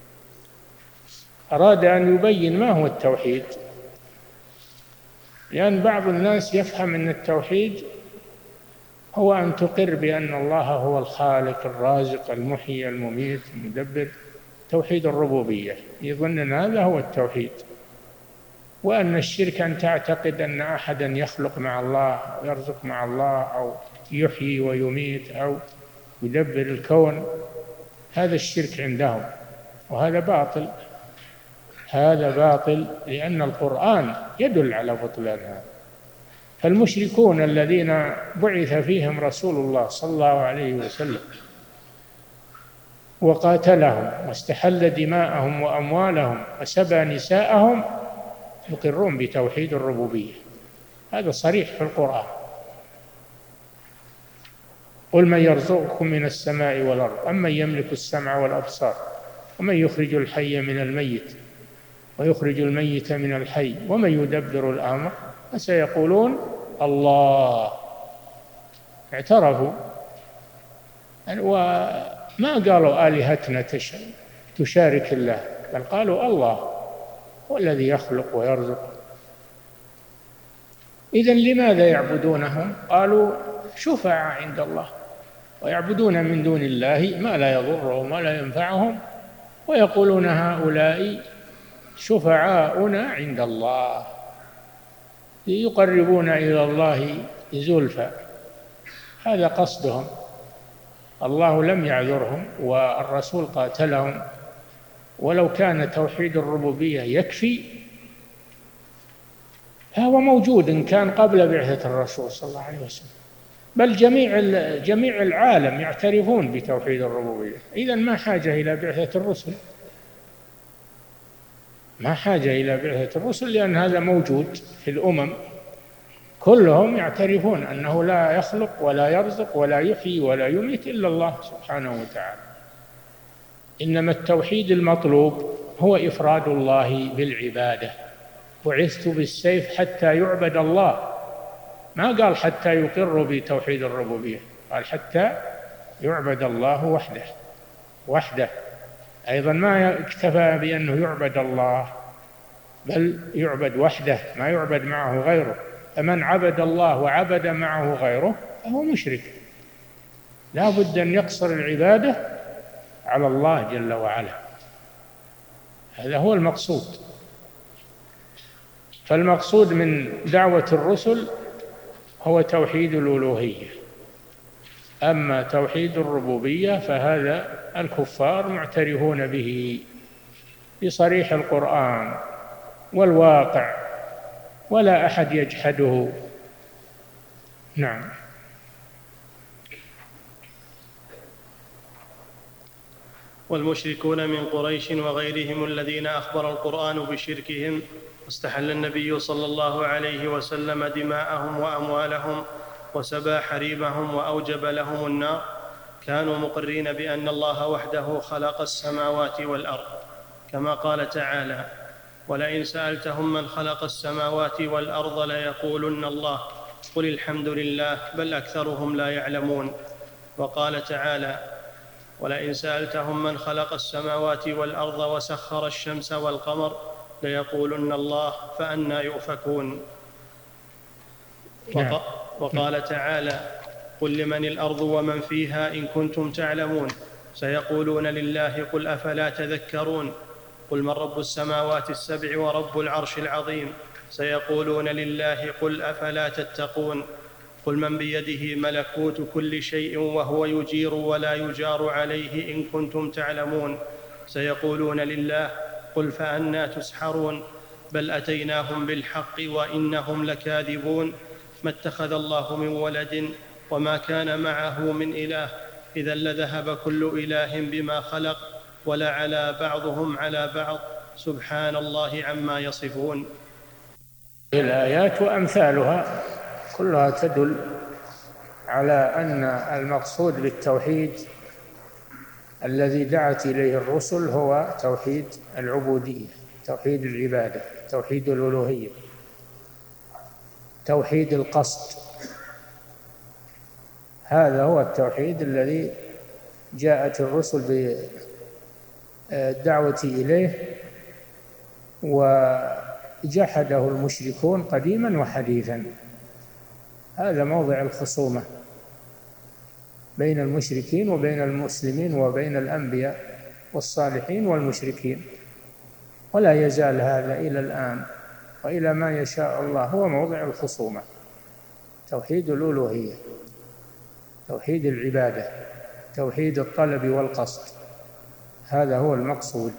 أراد أن يبين ما هو التوحيد، لأن بعض الناس يفهم أن التوحيد هو أن تقر بأن الله هو الخالق الرازق المحيي المميت المدبر، توحيد الربوبية، يظن أن هذا هو التوحيد. وأن الشرك أن تعتقد أن أحدا يخلق مع الله أو يرزق مع الله أو يحيي ويميت أو يدبر الكون، هذا الشرك عندهم، وهذا باطل، هذا باطل، لأن القرآن يدل على بطلان هذا. فالمشركون الذين بعث فيهم رسول الله صلى الله عليه وسلم وقاتلهم واستحل دماءهم وأموالهم وسبى نساءهم يقرون بتوحيد الربوبية، هذا صريح في القرآن. قل من يرزقكم من السماء والأرض أمن يملك السمع والأبصار ومن يخرج الحي من الميت ويخرج الميت من الحي ومن يدبر الأمر فسيقولون الله. اعترفوا وما قالوا آلهتنا تشارك الله، بل قالوا الله هو الذي يخلق ويرزق. إذن لماذا يعبدونهم؟ قالوا شفعاء عند الله، ويعبدون من دون الله ما لا يضرهم ولا ينفعهم، ويقولون هؤلاء شفعاؤنا عند الله يقربون إلى الله زلفى، هذا قصدهم. الله لم يعذرهم والرسول قاتلهم، ولو كان توحيد الربوبية يكفي فهو موجود إن كان قبل بعثة الرسول صلى الله عليه وسلم، بل جميع جميع العالم يعترفون بتوحيد الربوبية، إذن ما حاجة إلى بعثة الرسل، ما حاجة إلى بعثة الرسل، لأن هذا موجود في الأمم كلهم يعترفون أنه لا يخلق ولا يرزق ولا يحيي ولا يميت إلا الله سبحانه وتعالى. إنما التوحيد المطلوب هو إفراد الله بالعبادة. بعثت بالسيف حتى يعبد الله، ما قال حتى يقر بتوحيد الربوبية، قال حتى يعبد الله وحده وحده. أيضا ما اكتفى بأنه يعبد الله، بل يعبد وحده، ما يعبد معه غيره. فمن عبد الله وعبد معه غيره فهو مشرك، لا بد أن يقصر العبادة على الله جل وعلا، هذا هو المقصود. فالمقصود من دعوة الرسل هو توحيد الألوهية، أما توحيد الربوبية فهذا الكفار معترفون به بصريح القرآن والواقع، ولا أحد يجحده. نعم. والمشركون من قريش وغيرهم الذين أخبر القرآن بشركهم واستحل النبي صلى الله عليه وسلم دماءهم وأموالهم وسبى حريمهم وأوجب لهم النار، كانوا مقرين بأن الله وحده خلق السماوات والأرض، كما قال تعالى: ولئن سألتهم من خلق السماوات والأرض ليقولن الله قل الحمد لله بل أكثرهم لا يعلمون. وقال تعالى: ولئن سألتهم من خلق السماوات والأرض وسخر الشمس والقمر ليقولن الله فأنى يؤفكون. وقال تعالى: قل لمن الأرض ومن فيها إن كنتم تعلمون سيقولون لله قل أفلا تذكرون. قل من رب السماوات السبع ورب العرش العظيم سيقولون لله قل أفلا تتقون. قل من بيده ملكوت كل شيء وهو يجير ولا يجار عليه إن كنتم تعلمون سيقولون لله قل فأنى تسحرون. بل أتيناهم بالحق وإنهم لكاذبون. ما اتخذ الله من ولد وما كان معه من إله إذا لذهب كل إله بما خلق ولا على بعضهم على بعض سبحان الله عما يصفون. الآيات وأمثالها كلها تدل على أن المقصود بالتوحيد الذي دعت إليه الرسل هو توحيد العبودية، توحيد العبادة، توحيد الألوهية. توحيد القصد، هذا هو التوحيد الذي جاءت الرسل بالدعوة إليه وجحده المشركون قديما وحديثا. هذا موضع الخصومة بين المشركين وبين المسلمين وبين الأنبياء والصالحين والمشركين، ولا يزال هذا إلى الآن وإلى ما يشاء الله، هو موضع الخصومة. توحيد الألوهية، توحيد العبادة، توحيد الطلب والقصد، هذا هو المقصود.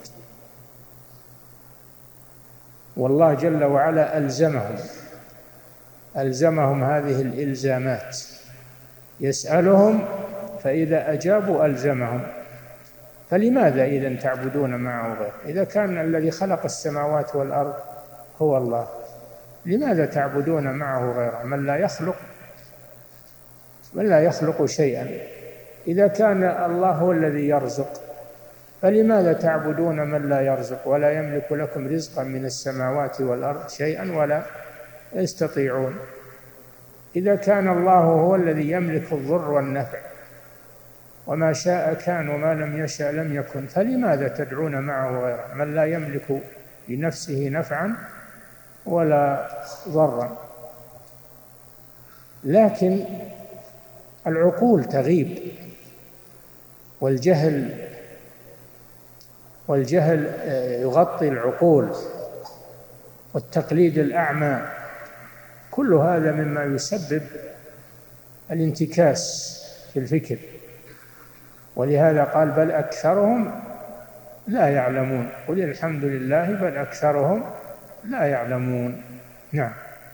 والله جل وعلا ألزمهم ألزمهم هذه الإلزامات، يسألهم فإذا أجابوا ألزمهم. فلماذا إذن تعبدون معه غيره؟ إذا كان الذي خلق السماوات والأرض هو الله، لماذا تعبدون معه غيره من لا يخلق من لا يخلق شيئا؟ إذا كان الله هو الذي يرزق فلماذا تعبدون من لا يرزق ولا يملك لكم رزقا من السماوات والأرض شيئا ولا يستطيعون؟ إذا كان الله هو الذي يملك الضر والنفع وما شاء كان وما لم يشاء لم يكن، فلماذا تدعون معه غيره من لا يملك لنفسه نفعا ولا ضرا؟ لكن العقول تغيب، والجهل والجهل يغطي العقول، والتقليد الأعمى، كل هذا مما يسبب الانتكاس في الفكر. ولهذا قال بل أكثرهم لا يعلمون، قل الحمد لله بل أكثرهم لا يعلمون. نعم.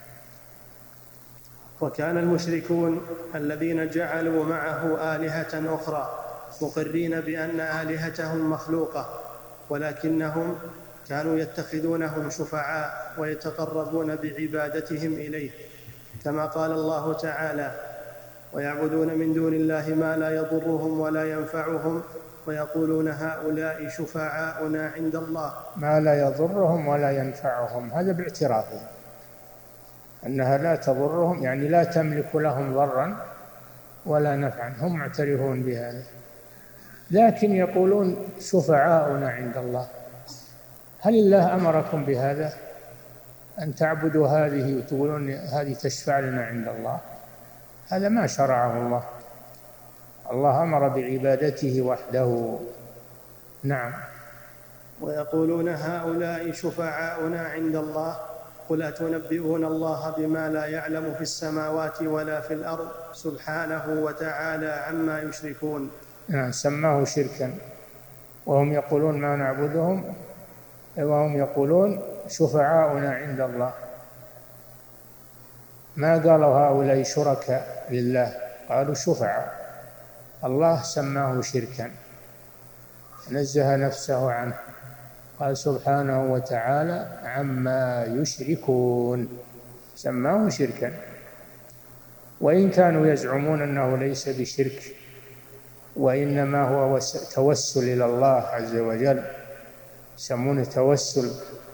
وكان المشركون الذين جعلوا معه آلهة أخرى مقرين بأن آلهتهم مخلوقة، ولكنهم كانوا يتخذونهم شفعاء ويتقربون بعبادتهم إليه، كما قال الله تعالى ويعبدون من دون الله ما لا يضرهم ولا ينفعهم ويقولون هؤلاء شفعاؤنا عند الله. ما لا يضرهم ولا ينفعهم، هذا باعترافهم أنها لا تضرهم، يعني لا تملك لهم ضرا ولا نفعا، هم معترفون بهذا، لكن يقولون شفعاؤنا عند الله. هل الله أمركم بهذا أن تعبدوا هذه وتقولون هذه تشفع لنا عند الله؟ هذا ما شرعه الله، الله أمر بعبادته وحده. نعم. ويقولون هؤلاء شفعاؤنا عند الله قل أتنبئون الله بما لا يعلم في السماوات ولا في الأرض سبحانه وتعالى عما يشركون. نعم، سماه شركا، وهم يقولون ما نعبدهم، وهم يقولون شفعاؤنا عند الله، ما قالوا هؤلاء شركاء لله، قالوا شفعاء. الله سماه شركا، نزه نفسه عنه، قال سبحانه وتعالى عما يشركون، سماه شركا. وإن كانوا يزعمون أنه ليس بشرك، وإنما هو توسل إلى الله عز وجل، يسمونه توسل،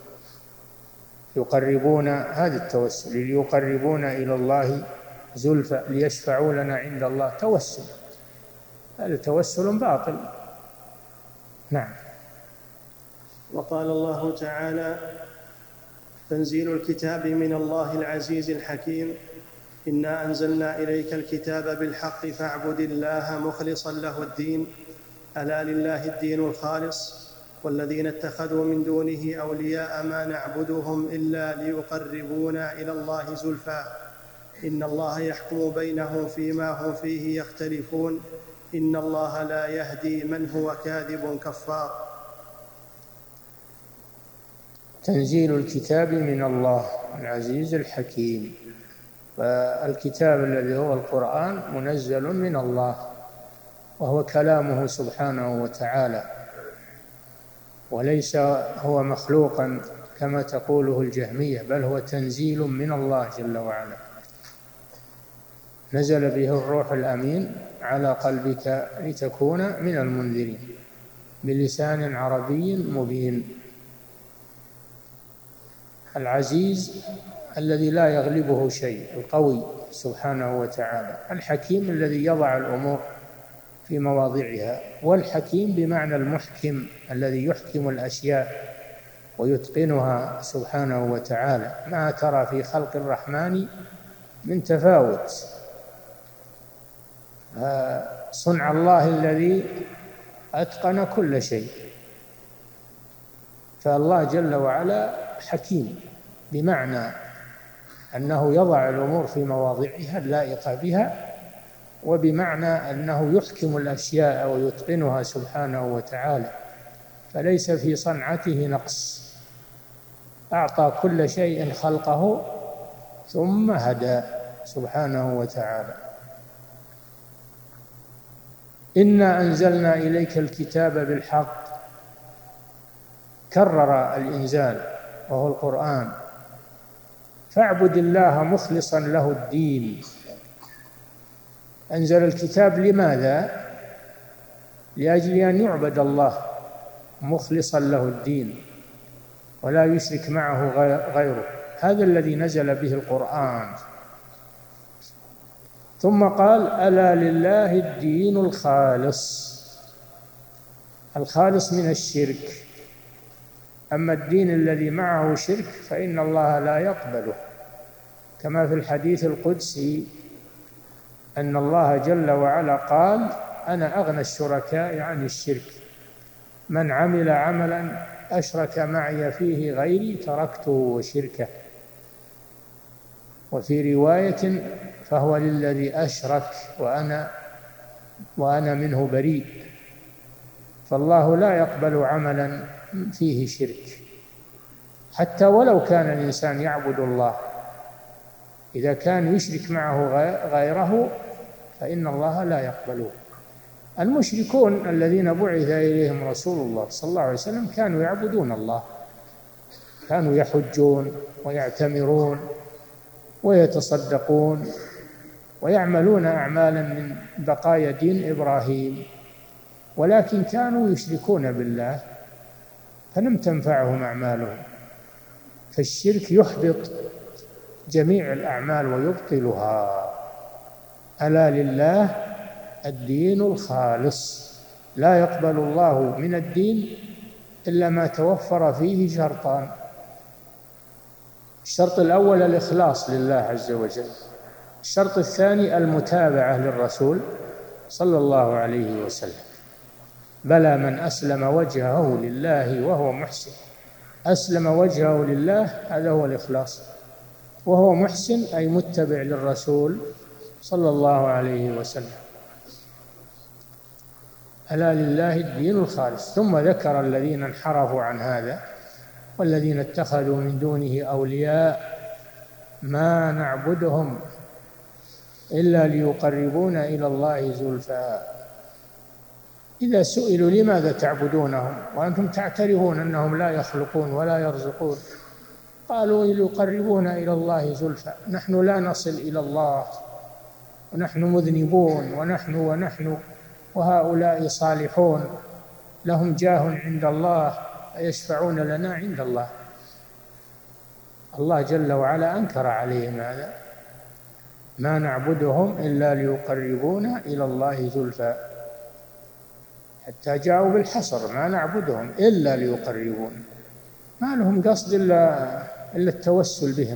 يقربون هذا التوسل ليقربون إلى الله زلفى ليشفعوا لنا عند الله، توسل، هذا توسل باطل. نعم. وقال الله تعالى تنزيل الكتاب من الله العزيز الحكيم إنا أنزلنا إليك الكتاب بالحق فاعبد الله مخلصا له الدين ألا لله الدين الخالص والذين اتخذوا من دونه أولياء ما نعبدهم إلا ليقربونا إلى الله زلفى إن الله يحكم بينهم فيما هم فيه يختلفون إن الله لا يهدي من هو كاذب كفار. تنزيل الكتاب من الله العزيز الحكيم، فالكتاب الذي هو القرآن منزل من الله، وهو كلامه سبحانه وتعالى، وليس هو مخلوقا كما تقوله الجهمية، بل هو تنزيل من الله جل وعلا، نزل به الروح الأمين على قلبك لتكون من المنذرين بلسان عربي مبين. العزيز الذي لا يغلبه شيء، القوي سبحانه وتعالى، الحكيم الذي يضع الأمور في مواضعها، والحكيم بمعنى المحكم الذي يحكم الأشياء ويتقنها سبحانه وتعالى. ما ترى في خلق الرحمن من تفاوت. صنع الله الذي أتقن كل شيء، فالله جل وعلا حكيم بمعنى أنه يضع الأمور في مواضعها اللائقة بها، وبمعنى أنه يحكم الأشياء ويتقنها سبحانه وتعالى، فليس في صنعته نقص. أعطى كل شيء خلقه ثم هدى سبحانه وتعالى. إنا أنزلنا إليك الكتاب بالحق، كرر الإنزال وهو القرآن، فاعبد الله مخلصا له الدين. أنزل الكتاب لماذا؟ لأجل أن يعبد الله مخلصا له الدين ولا يشرك معه غيره، هذا الذي نزل به القرآن. ثم قال: ألا لله الدين الخالص، الخالص من الشرك. أما الدين الذي معه شرك فإن الله لا يقبله، كما في الحديث القدسي أن الله جل وعلا قال: أنا أغنى الشركاء عن الشرك، من عمل عملا أشرك معي فيه غيري تركته وشركه. وفي رواية: فهو للذي أشرك وأنا وأنا منه بريء. فالله لا يقبل عملا فيه شرك، حتى ولو كان الإنسان يعبد الله، إذا كان يشرك معه غيره فإن الله لا يقبله. المشركون الذين بعث إليهم رسول الله صلى الله عليه وسلم كانوا يعبدون الله، كانوا يحجون ويعتمرون ويتصدقون ويعملون أعمالا من بقايا دين إبراهيم، ولكن كانوا يشركون بالله فلم تنفعهم أعمالهم. فالشرك يحبط جميع الأعمال ويبطلها. ألا لله الدين الخالص، لا يقبل الله من الدين إلا ما توفر فيه شرطان: الشرط الأول الإخلاص لله عز وجل، الشرط الثاني المتابعة للرسول صلى الله عليه وسلم. بلى من أسلم وجهه لله وهو محسن، أسلم وجهه لله هذا هو الإخلاص، وهو محسن أي متبع للرسول صلى الله عليه وسلم. ألا لله الدين الخالص. ثم ذكر الذين انحرفوا عن هذا والذين اتخذوا من دونه أولياء ما نعبدهم إلا ليقربونا إلى الله زلفى. إذا سئلوا لماذا تعبدونهم وأنتم تعترفون أنهم لا يخلقون ولا يرزقون، قالوا ليقربونا إلى الله زلفى، نحن لا نصل إلى الله ونحن مذنبون ونحن ونحن وهؤلاء صالحون لهم جاه عند الله يشفعون لنا عند الله. الله جل وعلا أنكر عليهم هذا: ما نعبدهم إلا ليقربونا إلى الله زلفى، حتى جاءوا بالحصر: ما نعبدهم إلا ليقربونا، ما لهم قصد إلا إلا التوسل بهم.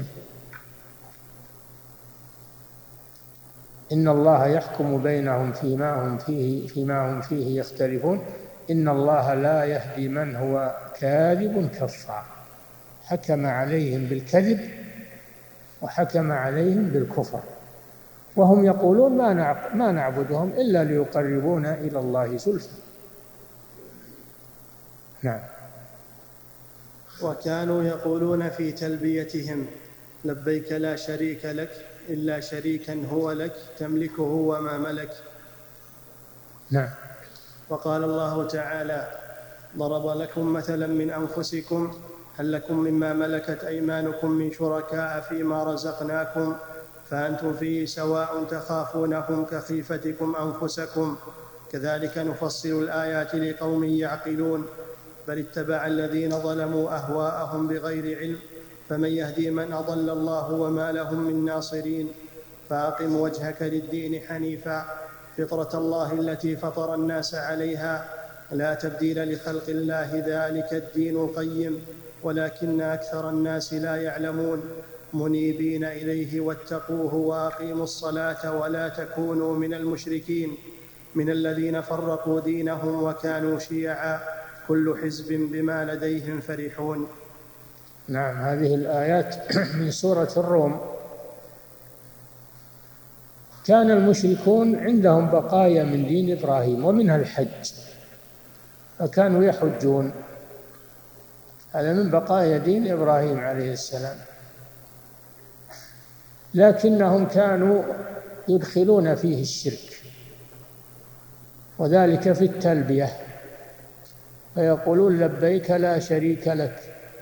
إن الله يحكم بينهم فيما هم فيه فيما هم فيه يختلفون إن الله لا يهدي من هو كاذب كفار. حكم عليهم بالكذب وحكم عليهم بالكفر، وهم يقولون ما ما نعبدهم إلا ليقربونا إلى الله زلفى. نعم. وكانوا يقولون في تلبيتهم: لبيك لا شريك لك إلا شريكا هو لك تملكه وما ملك. نعم. وقال الله تعالى: ضرب لكم مثلا من أنفسكم هل لكم مما ملكت أيمانكم من شركاء فيما رزقناكم فأنتم فيه سواء تخافونهم كخيفتكم أنفسكم كذلك نفصل الآيات لقوم يعقلون بل اتبع الذين ظلموا أهواءهم بغير علم فمن يهدي من أضل الله وما لهم من ناصرين. فأقم وجهك للدين حنيفا فطرة الله التي فطر الناس عليها لا تبديل لخلق الله ذلك الدين القيم ولكن أكثر الناس لا يعلمون. منيبين إليه واتقوه وأقيموا الصلاة ولا تكونوا من المشركين من الذين فرقوا دينهم وكانوا شيعا كل حزب بما لديهم فرحون. نعم، هذه الآيات من سورة الروم. كان المشركون عندهم بقايا من دين إبراهيم ومنها الحج، فكانوا يحجون، هذا من بقايا دين إبراهيم عليه السلام، لكنهم كانوا يدخلون فيه الشرك، وذلك في التلبية، فيقولون لبيك لا شريك لك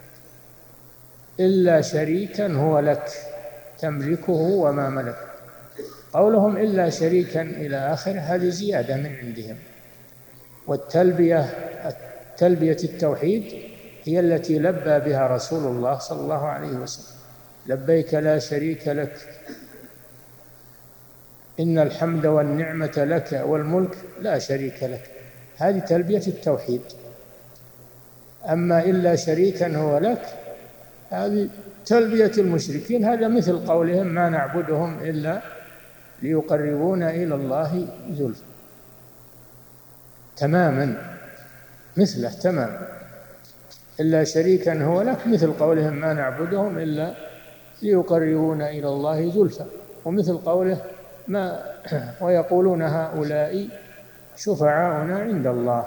إلا شريكا هو لك تملكه وما ملك. قولهم إلا شريكا إلى آخر هذه زيادة من عندهم. والتلبية تلبية التوحيد هي التي لبى بها رسول الله صلى الله عليه وسلم، لبيك لا شريك لك إن الحمد والنعمة لك والملك لا شريك لك، هذه تلبية التوحيد. أما إلا شريكا هو لك هذه تلبية المشركين، هذا مثل قولهم ما نعبدهم إلا ليقربونا إلى الله زلفى، تماما مثله تماما. إلا شريكا هو لك مثل قولهم ما نعبدهم إلا ليقربونا إلى الله زلفى، ومثل قوله ما ويقولون هؤلاء شفعاؤنا عند الله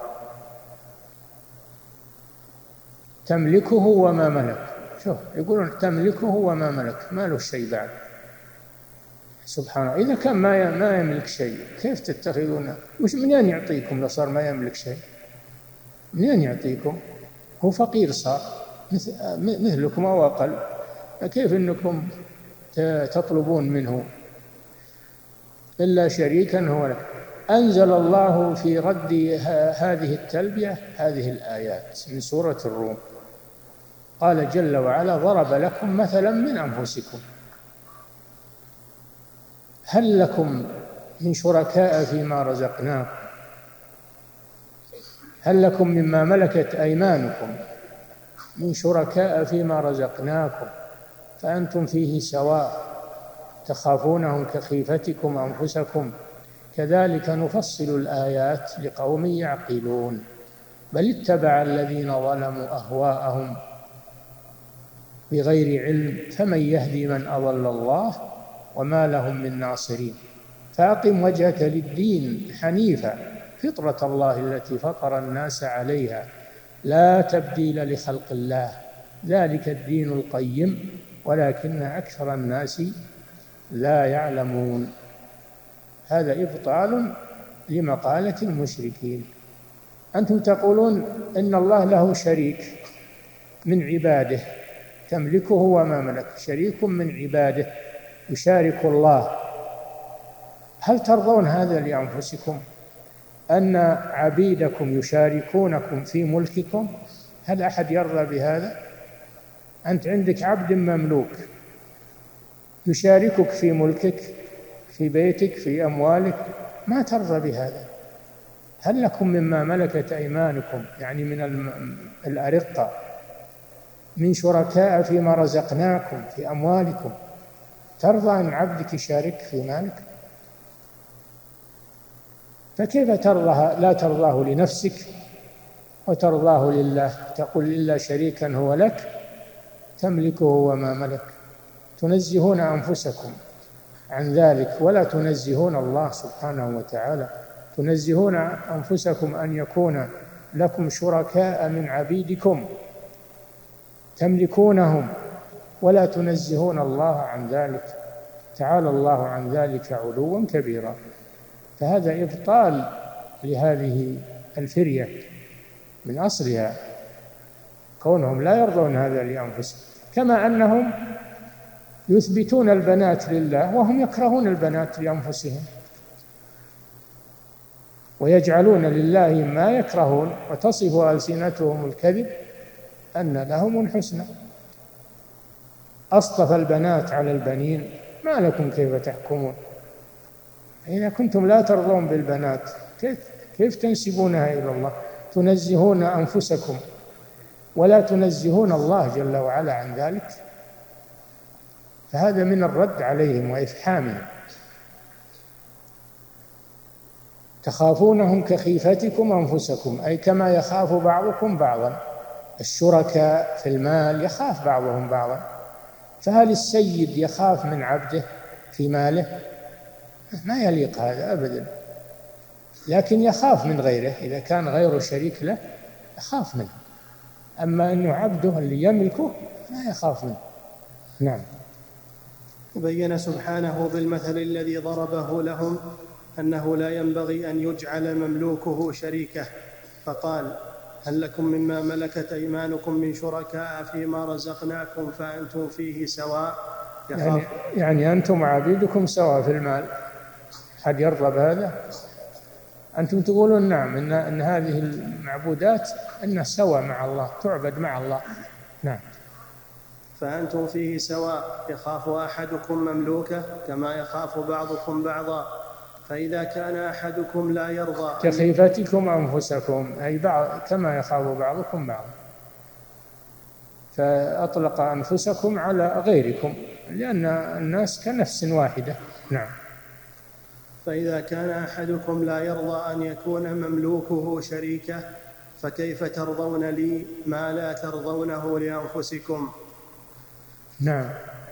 تملكه وما ملك. شوف يقولون تملكه وما ملك، ما له شيء بعد. سبحان الله، إذا كان ما ما يملك شيء كيف تتخذونه؟ وش منين يعطيكم لو صار ما يملك شيء؟ منين يعطيكم؟ هو فقير صار مثلكم أو أقل، كيف إنكم تطلبون منه؟ إلا شريكا هو لك. أنزل الله في رد هذه التلبية هذه الآيات من سورة الروم، قال جل وعلا ضرب لكم مثلا من أنفسكم هل لكم من شركاء فيما رزقناكم هل لكم مما ملكت أيمانكم من شركاء فيما رزقناكم فأنتم فيه سواء تخافونهم كخيفتكم أنفسكم كذلك نفصل الآيات لقوم يعقلون بل اتبع الذين ظلموا أهواءهم بغير علم فمن يهدي من أضل الله وما لهم من ناصرين. فأقم وجهك للدين حنيفا فطرة الله التي فطر الناس عليها لا تبديل لخلق الله ذلك الدين القيم ولكن أكثر الناس لا يعلمون. هذا إبطال لمقالة المشركين. أنتم تقولون إن الله له شريك من عباده تملكه وما ملك، شريك من عباده يشارك الله. هل ترضون هذا لأنفسكم أن عبيدكم يشاركونكم في ملككم؟ هل أحد يرضى بهذا؟ أنت عندك عبد مملوك يشاركك في ملكك في بيتك في أموالك، ما ترضى بهذا. هل لكم مما ملكت أيمانكم يعني من الأرقة من شركاء فيما رزقناكم في أموالكم؟ ترضى أن عبدك يشارك في مالك؟ فكيف ترضى لا ترضاه لنفسك وترضاه لله؟ تقول إلا شريكا هو لك تملكه وما ملك. تنزهون أنفسكم عن ذلك ولا تنزهون الله سبحانه وتعالى. تنزهون أنفسكم أن يكون لكم شركاء من عبيدكم تملكونهم ولا تنزهون الله عن ذلك. تعالى الله عن ذلك علوا كبيرا. فهذا إبطال لهذه الفرية من أصلها، كونهم لا يرضون هذا لأنفسهم، كما أنهم يثبتون البنات لله وهم يكرهون البنات لأنفسهم، ويجعلون لله ما يكرهون وتصف ألسنتهم الكذب أن لهم الحسنى. أصطفى البنات على البنين، ما لكم كيف تحكمون؟ إذا كنتم لا ترضون بالبنات كيف, كيف تنسبونها إلى الله؟ تنزهون أنفسكم ولا تنزهون الله جل وعلا عن ذلك. فهذا من الرد عليهم وإفحامهم. تخافونهم كخيفتكم أنفسكم، أي كما يخاف بعضكم بعضا. الشركاء في المال يخاف بعضهم بعضا، فهل السيد يخاف من عبده في ماله؟ ما يليق هذا أبدا، لكن يخاف من غيره إذا كان غيره شريك له يخاف منه، أما أنه عبده اللي يملكه ما يخاف منه. نعم. بين سبحانه بالمثل الذي ضربه لهم أنه لا ينبغي أن يجعل مملوكه شريكه، فقال: هل لكم مما ملكت أيمانكم من شركاء فيما رزقناكم فأنتم فيه سواء؟ يعني, يعني أنتم وعبيدكم سواء في المال، حد يرضى بهذا؟ أنتم تقولون نعم إن, إن هذه المعبودات أنها سواء مع الله، تعبد مع الله. نعم. فأنتم فيه سواء، يخاف أحدكم مملوكه كما يخاف بعضكم بعضا، فإذا كان أحدكم لا يرضى كخيفتكم أنفسكم، أي بعض كما يخاف بعضكم بعضا، فأطلق أنفسكم على غيركم لأن الناس كنفس واحدة. نعم. فإذا كان أحدكم لا يرضى أن يكون مملوكه شريكه فكيف ترضون لي ما لا ترضونه لأنفسكم؟ نعم.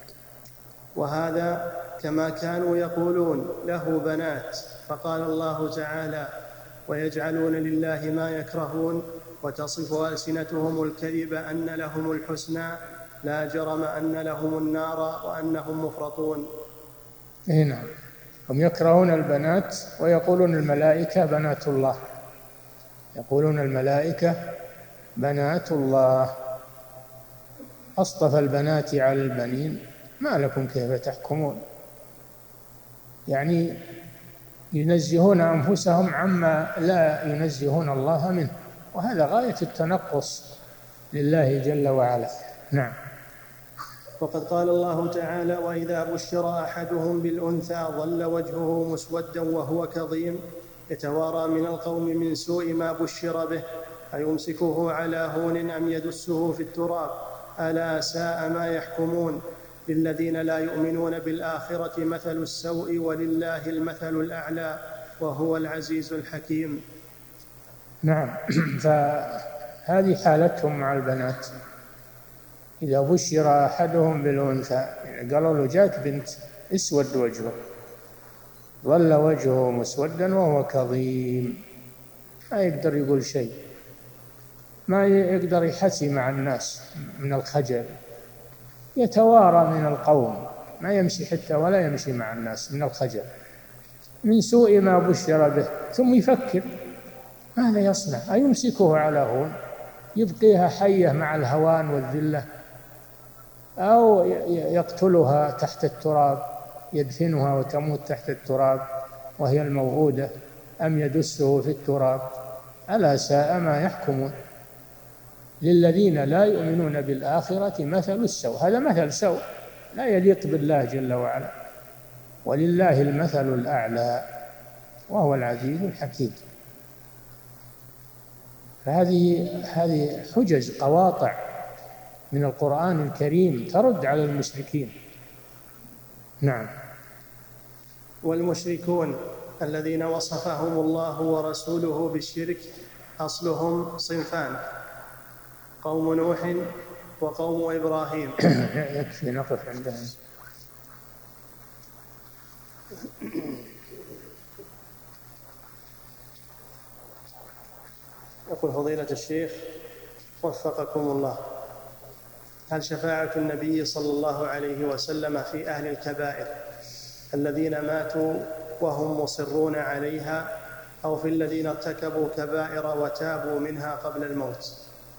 وهذا كما كانوا يقولون له بنات، فقال الله تعالى: ويجعلون لله ما يكرهون وتصف ألسنتهم الكذب أن لهم الحسنى لا جرم أن لهم النار وأنهم مفرطون. نعم. هم يكرهون البنات ويقولون الملائكة بنات الله، يقولون الملائكة بنات الله. أصطفى البنات على البنين، ما لكم كيف تحكمون؟ يعني ينزهون أنفسهم عما لا ينزهون الله منه، وهذا غاية التنقص لله جل وعلا. نعم. وقد قال الله تعالى: وإذا بشر أحدهم بالأنثى ظل وجهه مسودا وهو كظيم يتوارى من القوم من سوء ما بشر به أيمسكه على هون أم يدسه في التراب ألا ساء ما يحكمون للذين لا يؤمنون بالآخرة مثل السوء ولله المثل الأعلى وهو العزيز الحكيم. نعم. فهذه حالتهم مع البنات، إذا بشر أحدهم بالأنثى قالوا له جاك بنت اسود وجهه، ظل وجهه مسودا وهو كظيم، ما يقدر يقول شيء، ما يقدر يحسي مع الناس من الخجل، يتوارى من القوم، ما يمشي حتى ولا يمشي مع الناس من الخجل من سوء ما بشر به. ثم يفكر ماذا يصنع؟ أيمسكه على هون يبقيها حية مع الهوان والذلة، أو يقتلها تحت التراب يدفنها وتموت تحت التراب وهي الموعودة، أم يدسه في التراب ألا ساء ما يحكمون للذين لا يؤمنون بالآخرة مثل السوء. هذا مثل سوء لا يليق بالله جل وعلا، ولله المثل الأعلى وهو العزيز الحكيم. فهذه هذه حجج قواطع من القرآن الكريم ترد على المشركين. نعم. والمشركون الذين وصفهم الله ورسوله بالشرك أصلهم صنفان: قوم نوح وقوم إبراهيم. يكفي نقف عندها. يقول فضيلة الشيخ وفقكم الله: هل شفاعة النبي صلى الله عليه وسلم في أهل الكبائر الذين ماتوا وهم مصرون عليها أو في الذين ارتكبوا كبائر وتابوا منها قبل الموت؟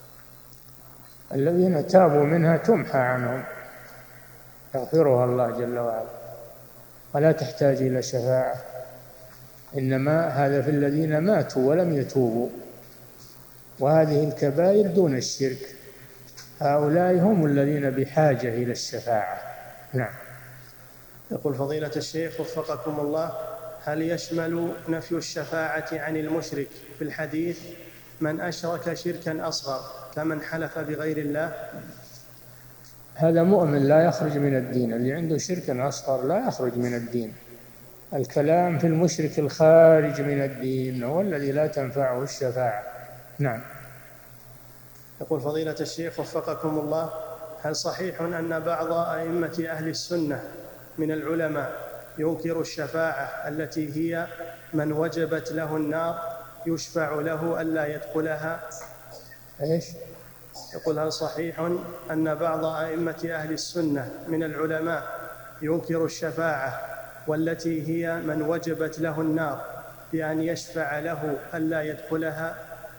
الذين تابوا منها تمحى عنهم، يغفرها الله جل وعلا ولا تحتاج إلى شفاعة، إنما هذا في الذين ماتوا ولم يتوبوا، وهذه الكبائر دون الشرك. هؤلاء هم الذين بحاجة إلى الشفاعة. نعم. يقول فضيلة الشيخ وفقكم الله: هل يشمل نفي الشفاعة عن المشرك في الحديث من أشرك شركا أصغر كمن حلف بغير الله؟ هذا مؤمن لا يخرج من الدين، اللي عنده شركا أصغر لا يخرج من الدين. الكلام في المشرك الخارج من الدين هو الذي لا تنفعه الشفاعة. نعم. يقول فضيلة الشيخ وفقكم الله: هل صحيح أن بعض أئمة أهل السنة من العلماء ينكر الشفاعة التي هي من وجبت له النار يشفع له ألا يدخلها؟ إيش؟ يقول: هل صحيح أن بعض أئمة أهل السنة من العلماء ينكر الشفاعة والتي هي من وجبت له النار بأن يشفع له ألا يدخلها؟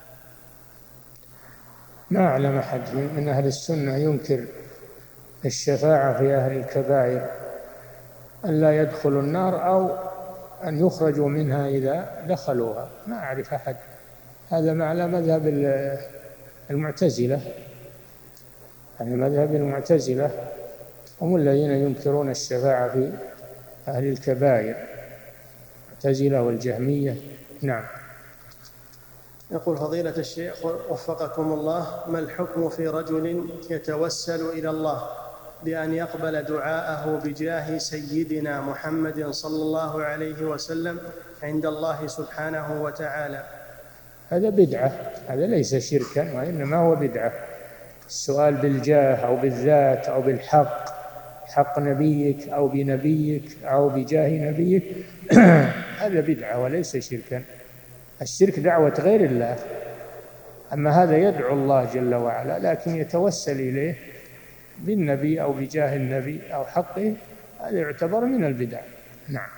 ما أعلم أحد من أهل السنة ينكر الشفاعة في أهل الكبائر ألا يدخلوا النار أو أن يخرجوا منها إذا دخلوها، ما أعرف أحد. هذا على مذهب المعتزلة، يعني مذهب المعتزلة هم الذين ينكرون الشفاعة في أهل الكبائر، المعتزلة والجهمية. نعم. يقول فضيلة الشيخ وفقكم الله: ما الحكم في رجل يتوسل إلى الله بأن يقبل دعاءه بجاه سيدنا محمد صلى الله عليه وسلم عند الله سبحانه وتعالى؟ هذا بدعة، هذا ليس شركا وإنما هو بدعة. السؤال بالجاه أو بالذات أو بالحق، حق نبيك أو بنبيك أو بجاه نبيك هذا بدعة وليس شركا. الشرك دعوة غير الله، أما هذا يدعو الله جل وعلا لكن يتوسل إليه بالنبي أو بجاه النبي أو حقه، هذا يعتبر من البدع. نعم.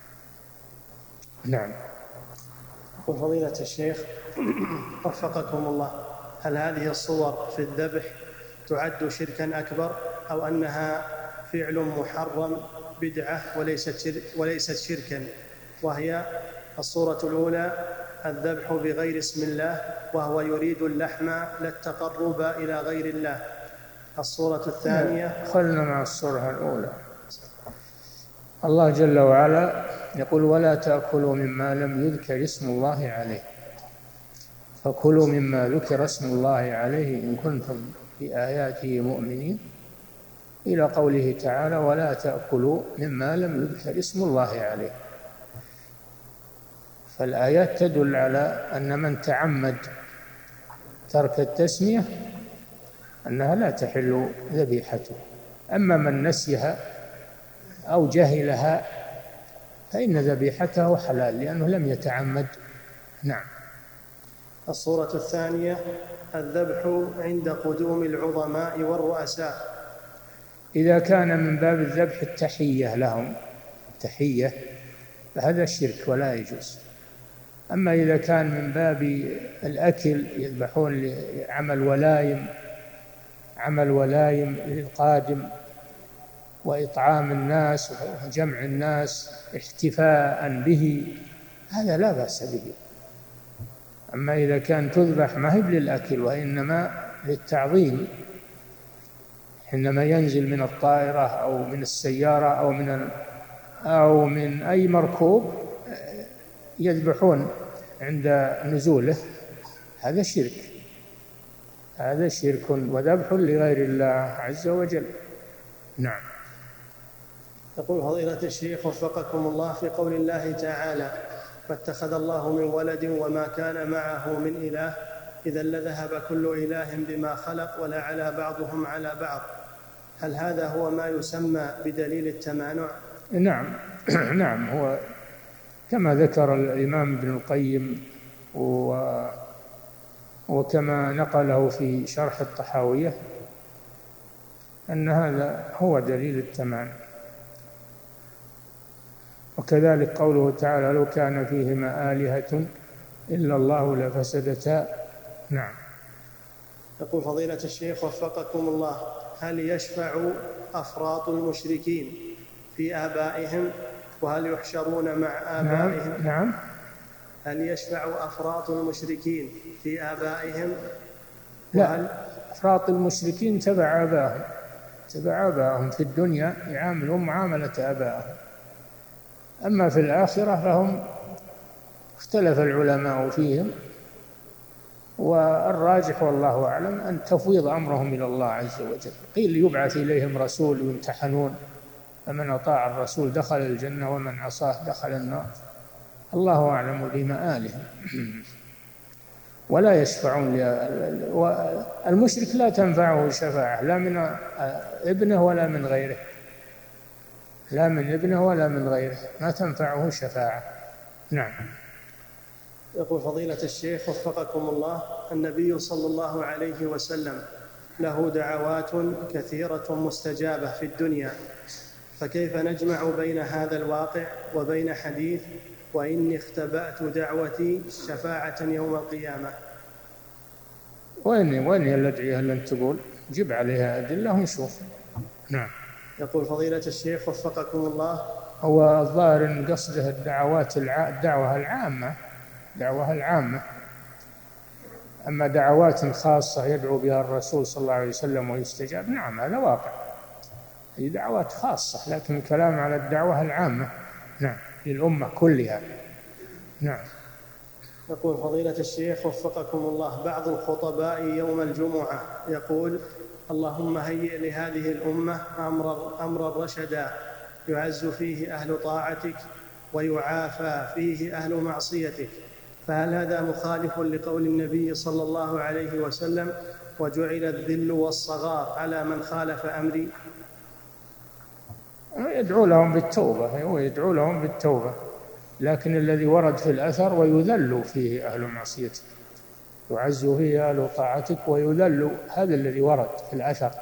نعم. وفضيلة الشيخ وفقكم الله: هل هذه الصور في الذبح تعد شركا أكبر أو أنها فعل محرم بدعة وليست شرك وليست شركا؟ وهي الصورة الأولى الذبح بغير اسم الله وهو يريد اللحم لا التقرب إلى غير الله. الصورة الثانية خلنا مع الصورة الأولى. الله جل وعلا يقول: ولا تأكلوا مما لم يذكر اسم الله عليه، فكلوا مما ذكر اسم الله عليه إن كنتم بآياته مؤمنين، إلى قوله تعالى: ولا تأكلوا مما لم يذكر اسم الله عليه. فالآيات تدل على أن من تعمد ترك التسمية أنها لا تحل ذبيحته، أما من نسيها أو جهلها فإن ذبيحته حلال لأنه لم يتعمد. نعم. الصورة الثانية الذبح عند قدوم العظماء والرؤساء. إذا كان من باب الذبح التحية لهم، تحية، فهذا الشرك ولا يجوز. أما إذا كان من باب الأكل يذبحون لعمل ولايم، عمل ولايم للقادم وإطعام الناس وجمع الناس احتفاء به، هذا لا بأس به. أما إذا كان تذبح ما هي للأكل وإنما للتعظيم، حينما ينزل من الطائرة أو من السيارة أو من أو من أي مركوب يذبحون عند نزوله، هذا شرك، هذا شرك وذبح لغير الله عز وجل. نعم. يقول فضيلة الشيخ وفقكم الله: في قول الله تعالى: فاتخذ الله من ولد وما كان معه من إله إذا لذهب كل إله بما خلق ولا على بعضهم على بعض، هل هذا هو ما يسمى بدليل التمانع؟ نعم. نعم، هو كما ذكر الإمام ابن القيم و وكما نقله في شرح الطحاوية أن هذا هو دليل التمانع. وكذلك قوله تعالى: لو كان فيهما آلهة إلا الله لفسدتا. نعم. يقول فضيلة الشيخ وفقكم الله: هل يشفع أفراط المشركين في آبائهم وهل يحشرون مع آبائهم؟ نعم. نعم. هل يشفع أفراط المشركين في آبائهم؟ لا, أفراط المشركين تبع آبائهم تبع آبائهم في الدنيا يعاملون معاملة آبائهم، أما في الآخرة فهم اختلف العلماء فيهم، والراجح والله أعلم أن تفويض أمرهم إلى الله عز وجل. قيل يبعث إليهم رسول يمتحنون، فمن أطاع الرسول دخل الجنة ومن عصاه دخل النار، الله أعلم بمآلهم. ولا يشفعون، المشرك لا تنفعه الشفاعة لا من ابنه ولا من غيره، لا من ابنه ولا من غيره ما تنفعه الشفاعة. نعم. يقول فضيلة الشيخ وفقكم الله، النبي صلى الله عليه وسلم له دعوات كثيرة مستجابة في الدنيا، فكيف نجمع بين هذا الواقع وبين حديث وإني اختبأت دعوتي شفاعة يوم القيامة؟ وين وين هي الأدعية اللي تقول؟ جيب عليها أدلة ونشوف. نعم. يقول فضيلة الشيخ وفقكم الله، هو الظاهر أن قصده الدعوات الع... الدعوة العامة دعوة العامة، أما دعوات خاصة يدعو بها الرسول صلى الله عليه وسلم ويستجاب، نعم هذا واقع، هي دعوات خاصة، لكن الكلام على الدعوة العامة نعم للأمة كلها. نعم. يقول فضيلة الشيخ وفقكم الله، بعض الخطباء يوم الجمعة يقول اللهم هيئ لهذه الأمة أمر أمرا رشدا يعز فيه أهل طاعتك ويعافى فيه أهل معصيتك، فهل هذا مخالف لقول النبي صلى الله عليه وسلم وجعل الذل والصغار على من خالف أمري؟ يدعو لهم بالتوبة، هو يدعو لهم بالتوبة، لكن الذي ورد في الأثر ويذل فيه أهل معصيتك، يعز فيه أهل طاعتك ويذل، هذا الذي ورد في الأثر.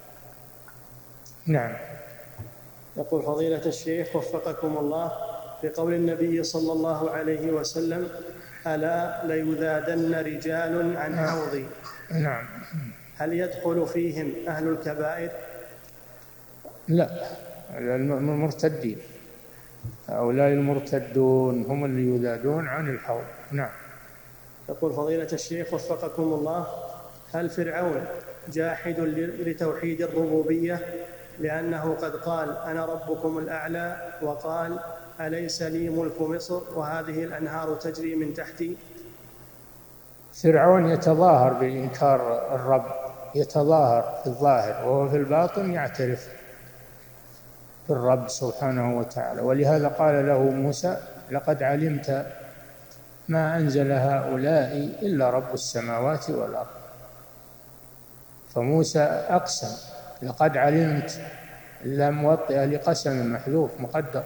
نعم. يقول فضيلة الشيخ وفقكم الله، في قول النبي صلى الله عليه وسلم ألا ليذادن رجال عن حوضي، نعم، هل يدخل فيهم أهل الكبائر؟ لا، المرتدين، هؤلاء المرتدون هم اللي يذادون عن الحوض. نعم. يقول فضيلة الشيخ وفقكم الله، هل فرعون جاحد لتوحيد الربوبية لأنه قد قال أنا ربكم الأعلى، وقال أليس لي ملك مصر وهذه الأنهار تجري من تحتي؟ فرعون يتظاهر بإنكار الرب، يتظاهر في الظاهر، وهو في الباطن يعترف بالرب سبحانه وتعالى، ولهذا قال له موسى لقد علمت ما أنزل هؤلاء إلا رب السماوات والأرض. فموسى أقسم لقد علمت، لا موطئ لقسم محذوف مقدر،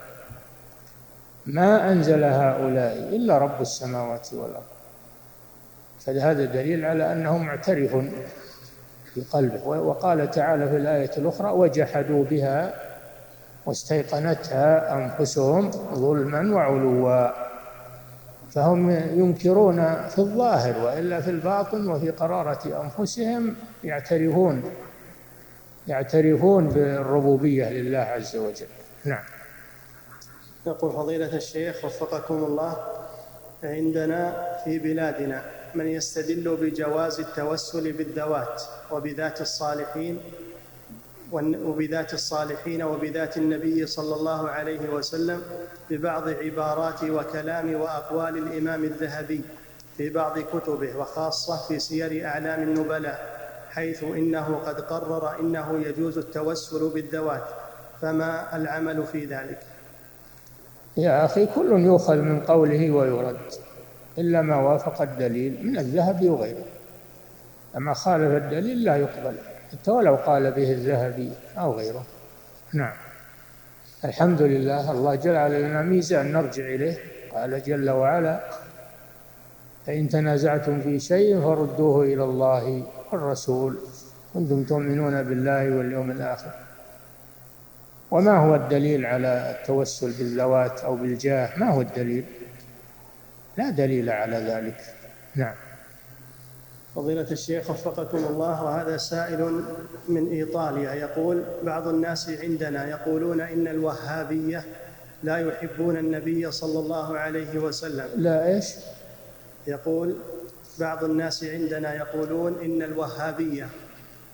ما أنزل هؤلاء إلا رب السماوات والأرض، فهذا دليل على أنه معترف في قلبه. وقال تعالى في الآية الأخرى وجحدوا بها واستيقنتها أنفسهم ظلما وعلوا، فهم ينكرون في الظاهر، وإلا في الباطن وفي قرارة أنفسهم يعترفون يعترفون بالربوبية لله عز وجل. نعم. يقول فضيلة الشيخ وفقكم الله، عندنا في بلادنا من يستدل بجواز التوسل بالذوات وبذات الصالحين وبذات الصالحين وبذات النبي صلى الله عليه وسلم ببعض عبارات وكلام وأقوال الإمام الذهبي في بعض كتبه، وخاصة في سير أعلام النبلاء، حيث إنه قد قرر إنه يجوز التوسل بالذوات، فما العمل في ذلك؟ يا أخي كل يؤخذ من قوله ويرد إلا ما وافق الدليل من الذهبي وغيره، أما خالف الدليل لا يقبل حتى ولو قال به الذهبي أو غيره. نعم. الحمد لله، الله جعل لنا ميزان نرجع إليه، قال جل وعلا فإن تنازعتم في شيء فردوه إلى الله والرسول كنتم تؤمنون بالله واليوم الآخر. وما هو الدليل على التوسل بالذوات أو بالجاه؟ ما هو الدليل؟ لا دليل على ذلك. نعم. فضيلة الشيخ وفقكم الله، وهذا سائل من إيطاليا يقول بعض الناس عندنا يقولون إن الوهابية لا يحبون النبي صلى الله عليه وسلم. لا إيش؟ يقول بعض الناس عندنا يقولون إن الوهابية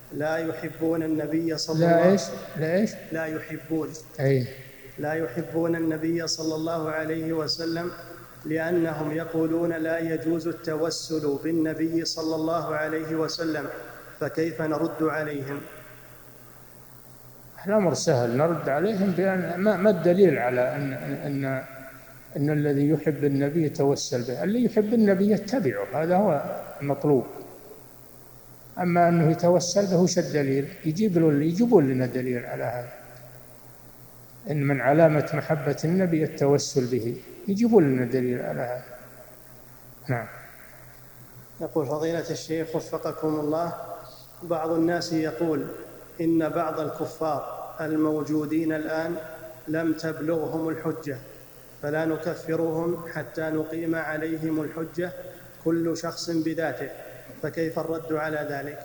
لا يحبون النبي صلى لا الله إيش لا إيش لا يحبون أي لا يحبون النبي صلى الله عليه وسلم لأنهم يقولون لا يجوز التوسل بالنبي صلى الله عليه وسلم، فكيف نرد عليهم؟ الأمر سهل، نرد عليهم بأن ما الدليل على أن أن أن الذي يحب النبي يتوسل به؟ اللي يحب النبي يتبعه، هذا هو المطلوب. أما أنه يتوسل به وش الدليل؟ يجيب له يجيبون لنا دليل على هذا، إن من علامة محبة النبي التوسل به، يجيبون لنا دليل على هذا. نعم. يقول فضيلة الشيخ وفقكم الله، بعض الناس يقول إن بعض الكفار الموجودين الآن لم تبلغهم الحجة، فلا نكفرهم حتى نقيم عليهم الحجة كل شخص بذاته، فكيف الرد على ذلك؟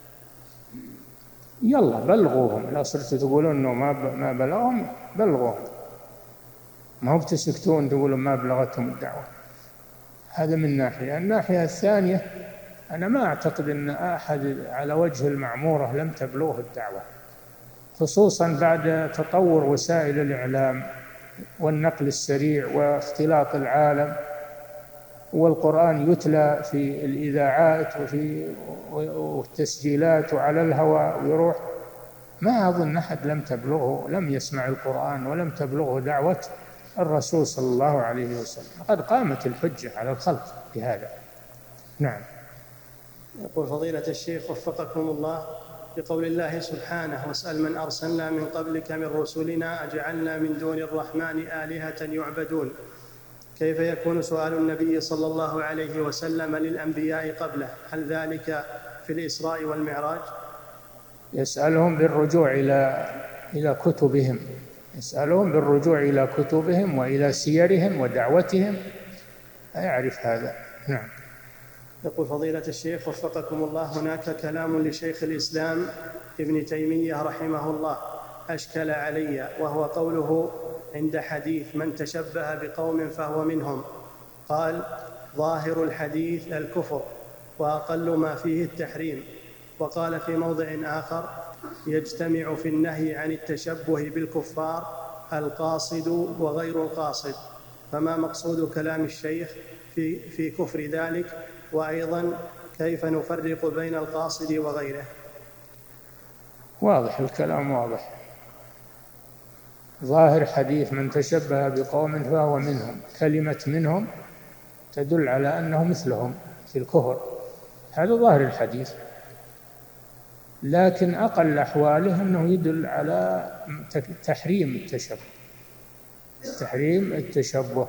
يلا بلغوهم، لا صرتوا تقولون انه ما ما بلغهم، بلغوهم، ما هو بتسكتون تقولون ما بلغتهم الدعوة. هذا من ناحية. الناحية الثانية، أنا ما أعتقد أن أحد على وجه المعمورة لم تبلغه الدعوة، خصوصا بعد تطور وسائل الإعلام والنقل السريع واختلاط العالم، والقرآن يتلى في الإذاعات وفي والتسجيلات وعلى الهواء ويروح. ما أظن أحد لم تبلغه، لم يسمع القرآن ولم تبلغه دعوة الرسول صلى الله عليه وسلم. قد قامت الحجة على الخلق بهذا. نعم. يقول فضيلة الشيخ وفقكم الله، بقول الله سبحانه واسأل من أرسلنا من قبلك من رسلنا أجعلنا من دون الرحمن آلهة يعبدون، كيف يكون سؤال النبي صلى الله عليه وسلم للأنبياء قبله؟ هل ذلك في الإسراء والمعراج؟ يسألهم بالرجوع إلى إلى كتبهم، يسألهم بالرجوع إلى كتبهم وإلى سيرهم ودعوتهم، أيعرف هذا. نعم. يقول فضيلة الشيخ وفقكم الله، هناك كلام لشيخ الإسلام ابن تيمية رحمه الله أشكل علي، وهو قوله عند حديث من تشبه بقوم فهو منهم، قال ظاهر الحديث الكفر وأقل ما فيه التحريم، وقال في موضع آخر يجتمع في النهي عن التشبه بالكفار القاصد وغير القاصد، فما مقصود كلام الشيخ في, في كفر ذلك؟ وأيضا كيف نفرق بين القاصد وغيره؟ واضح الكلام، واضح. ظاهر حديث من تشبه بقوم فهو منهم، كلمة منهم تدل على أنه مثلهم في الكفر، هذا ظاهر الحديث. لكن أقل أحواله أنه يدل على تحريم التشبه، تحريم التشبه.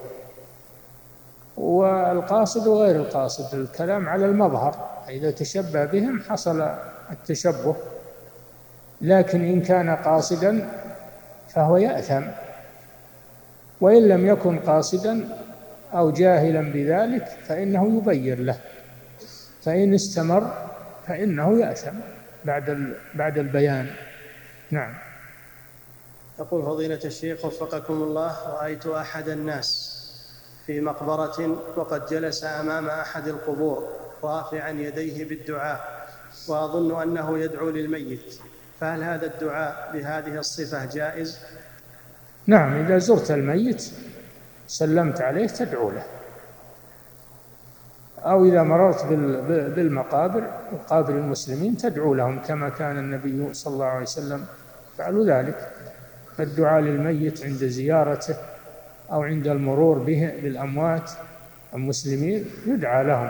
والقاصد وغير القاصد الكلام على المظهر، إذا تشبه بهم حصل التشبه، لكن إن كان قاصدا فهو يأثم، وإن لم يكن قاصدا أو جاهلا بذلك فإنه يبين له، فإن استمر فإنه يأثم بعد بعد البيان. نعم. يقول فضيلة الشيخ وفقكم الله، رأيت أحد الناس في مقبرة وقد جلس أمام أحد القبور رافعا يديه بالدعاء، وأظن أنه يدعو للميت، فهل هذا الدعاء بهذه الصفة جائز؟ نعم، إذا زرت الميت سلمت عليه تدعو له، أو إذا مررت بالمقابر مقابر المسلمين تدعو لهم، كما كان النبي صلى الله عليه وسلم فعلوا ذلك. الدعاء للميت عند زيارته أو عند المرور به بالأموات المسلمين يدعى لهم،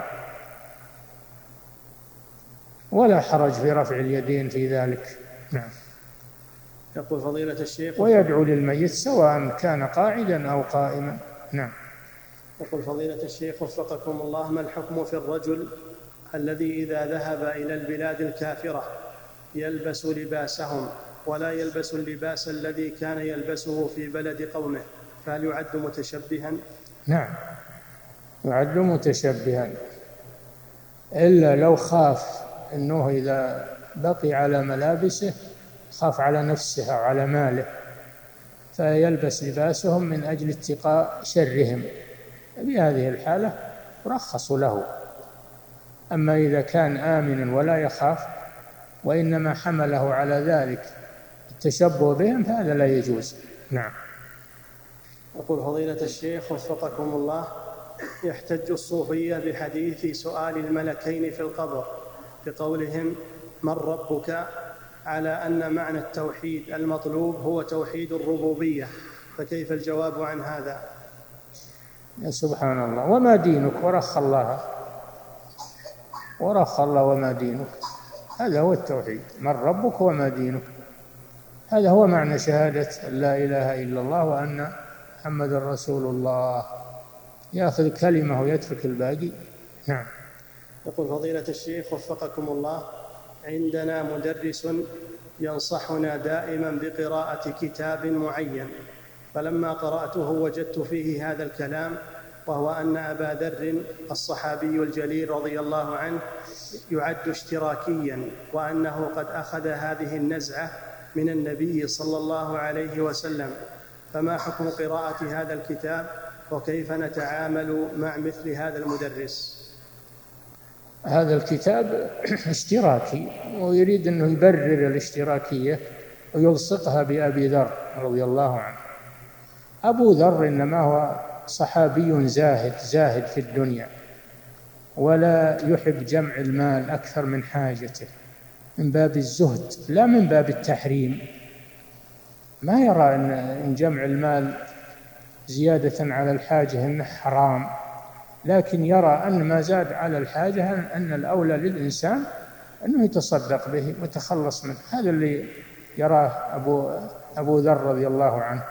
ولا حرج في رفع اليدين في ذلك. نعم. يقول فضيلة الشيخ ويدعو للميت سواء كان قاعدا أو قائما. نعم. يقول فضيلة الشيخ وفقكم الله، ما الحكم في الرجل الذي إذا ذهب إلى البلاد الكافرة يلبس لباسهم ولا يلبس اللباس الذي كان يلبسه في بلد قومه، فهل يعد متشبها؟ نعم، يعد متشبها، إلا لو خاف أنه إذا بقي على ملابسه خاف على نفسه أو على ماله، فيلبس لباسهم من أجل اتقاء شرهم، بهذه الحالة رخصوا له. أما إذا كان آمنا ولا يخاف وإنما حمله على ذلك التشبه بهم فهذا لا يجوز. نعم. يقول فضيلة الشيخ وفقكم الله: يحتج الصوفية بحديث سؤال الملكين في القبر بقولهم من ربك، على أن معنى التوحيد المطلوب هو توحيد الربوبية، فكيف الجواب عن هذا؟ يا سبحان الله، وما دينك ورخ الله ورخ الله وما دينك، هذا هو التوحيد، من ربك وما دينك، هذا هو معنى شهادة لا إله إلا الله وأن محمد رسول الله، يأخذ كلمة ويترك الباقي. نعم. يقول فضيلة الشيخ وفقكم الله: عندنا مدرس ينصحنا دائما بقراءة كتاب معين، فلما قرأته وجدت فيه هذا الكلام، وهو أن أبا ذر الصحابي الجليل رضي الله عنه يعد اشتراكيا، وأنه قد أخذ هذه النزعة من النبي صلى الله عليه وسلم، فما حكم قراءة هذا الكتاب، وكيف نتعامل مع مثل هذا المدرس؟ هذا الكتاب اشتراكي ويريد أنه يبرر الاشتراكية ويلصقها بأبي ذر رضي الله عنه. أبو ذر إنما هو صحابي زاهد زاهد في الدنيا، ولا يحب جمع المال أكثر من حاجته، من باب الزهد لا من باب التحريم. ما يرى أن جمع المال زيادة على الحاجة أنه حرام، لكن يرى أن ما زاد على الحاجة أن الأولى للإنسان أنه يتصدق به ويتخلص منه. هذا اللي يراه أبو, أبو ذر رضي الله عنه.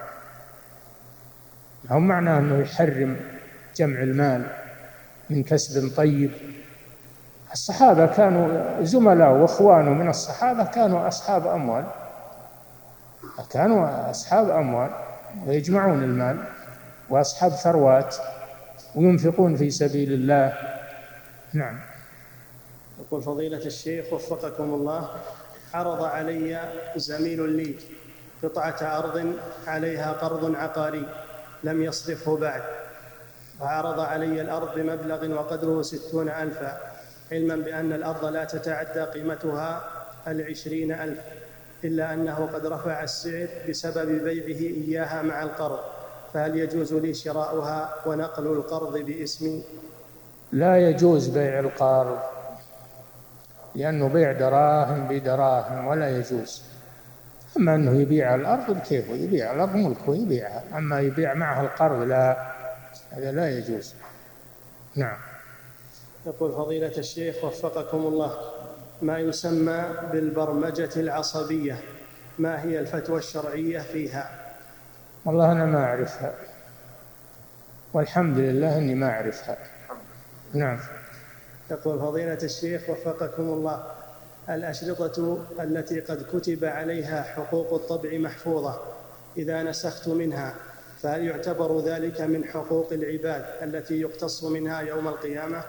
هم معناه أنه يحرم جمع المال من كسب طيب. الصحابة كانوا زملاء وإخوانه من الصحابة كانوا أصحاب أموال، كانوا أصحاب أموال ويجمعون المال وأصحاب ثروات وينفقون في سبيل الله. نعم. يقول فضيلة الشيخ وفقكم الله: عرض علي زميل لي قطعة أرض عليها قرض عقاري لم يصرفه بعد، وعرض علي الأرض بمبلغ وقدره ستون ألفا، علما بأن الأرض لا تتعدى قيمتها العشرين ألف، إلا أنه قد رفع السعر بسبب بيعه إياها مع القرض، فهل يجوز لي شراؤها ونقل القرض باسمي؟ لا يجوز بيع القرض، لأنه بيع دراهم بدراهم ولا يجوز. أما أنه يبيع الأرض بكيف، يبيع الأرض ملكه يبيعها، أما يبيع معها القرض لا، هذا لا يجوز. نعم. يقول فضيلة الشيخ وفقكم الله: ما يسمى بالبرمجة العصبية، ما هي الفتوى الشرعية فيها؟ والله أنا ما أعرفها، والحمد لله أني ما أعرفها. نعم. يقول فضيلة الشيخ وفقكم الله: الأشرطة التي قد كتب عليها حقوق الطبع محفوظة إذا نسخت منها، فهل يعتبر ذلك من حقوق العباد التي يقتص منها يوم القيامة؟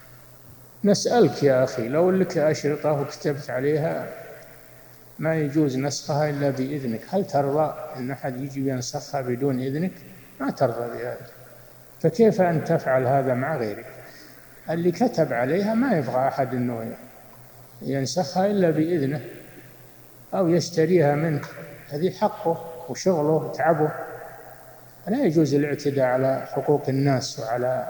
نسألك يا أخي، لو لك أشرطة وكتبت عليها ما يجوز نسخها إلا بإذنك، هل ترضى أن أحد يجي ينسخها بدون إذنك؟ ما ترضى بهذا، فكيف أن تفعل هذا مع غيرك؟ اللي كتب عليها ما يبغى أحد أنه ينسخها إلا بإذنه أو يشتريها منه، هذه حقه وشغله وتعبه، لا يجوز الاعتداء على حقوق الناس وعلى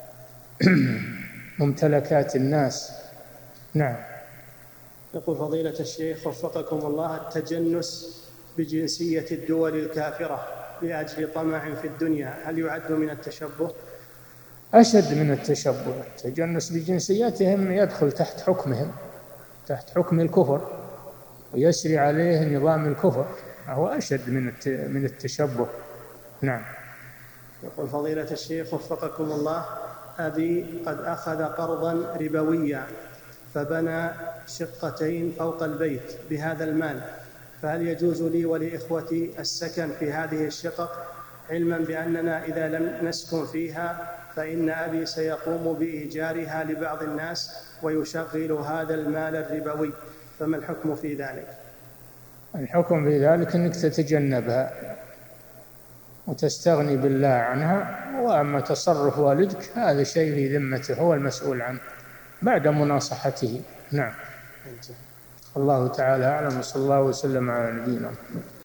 ممتلكات الناس. نعم. يقول فضيلة الشيخ وفقكم الله: التجنس بجنسية الدول الكافرة لأجل طمع في الدنيا، هل يعد من التشبه؟ أشد من التشبه. التجنس بجنسياتهم يدخل تحت حكمهم، تحت حكم الكفر، ويسري عليه نظام الكفر، هو أشد من من التشبه. نعم. يقول فضيلة الشيخ وفقكم الله: أبي قد أخذ قرضا ربويا فبنى شقتين فوق البيت بهذا المال، فهل يجوز لي ولإخوتي السكن في هذه الشقق، علما بأننا إذا لم نسكن فيها فإن أبي سيقوم بإيجارها لبعض الناس ويشغل هذا المال الربوي، فما الحكم في ذلك؟ الحكم في ذلك أنك تتجنبها وتستغني بالله عنها، وأما تصرف والدك هذا شيء في ذمته، هو المسؤول عنه بعد مناصحته. نعم. الله تعالى أعلم، وصلى الله وسلم على نبينا محمد.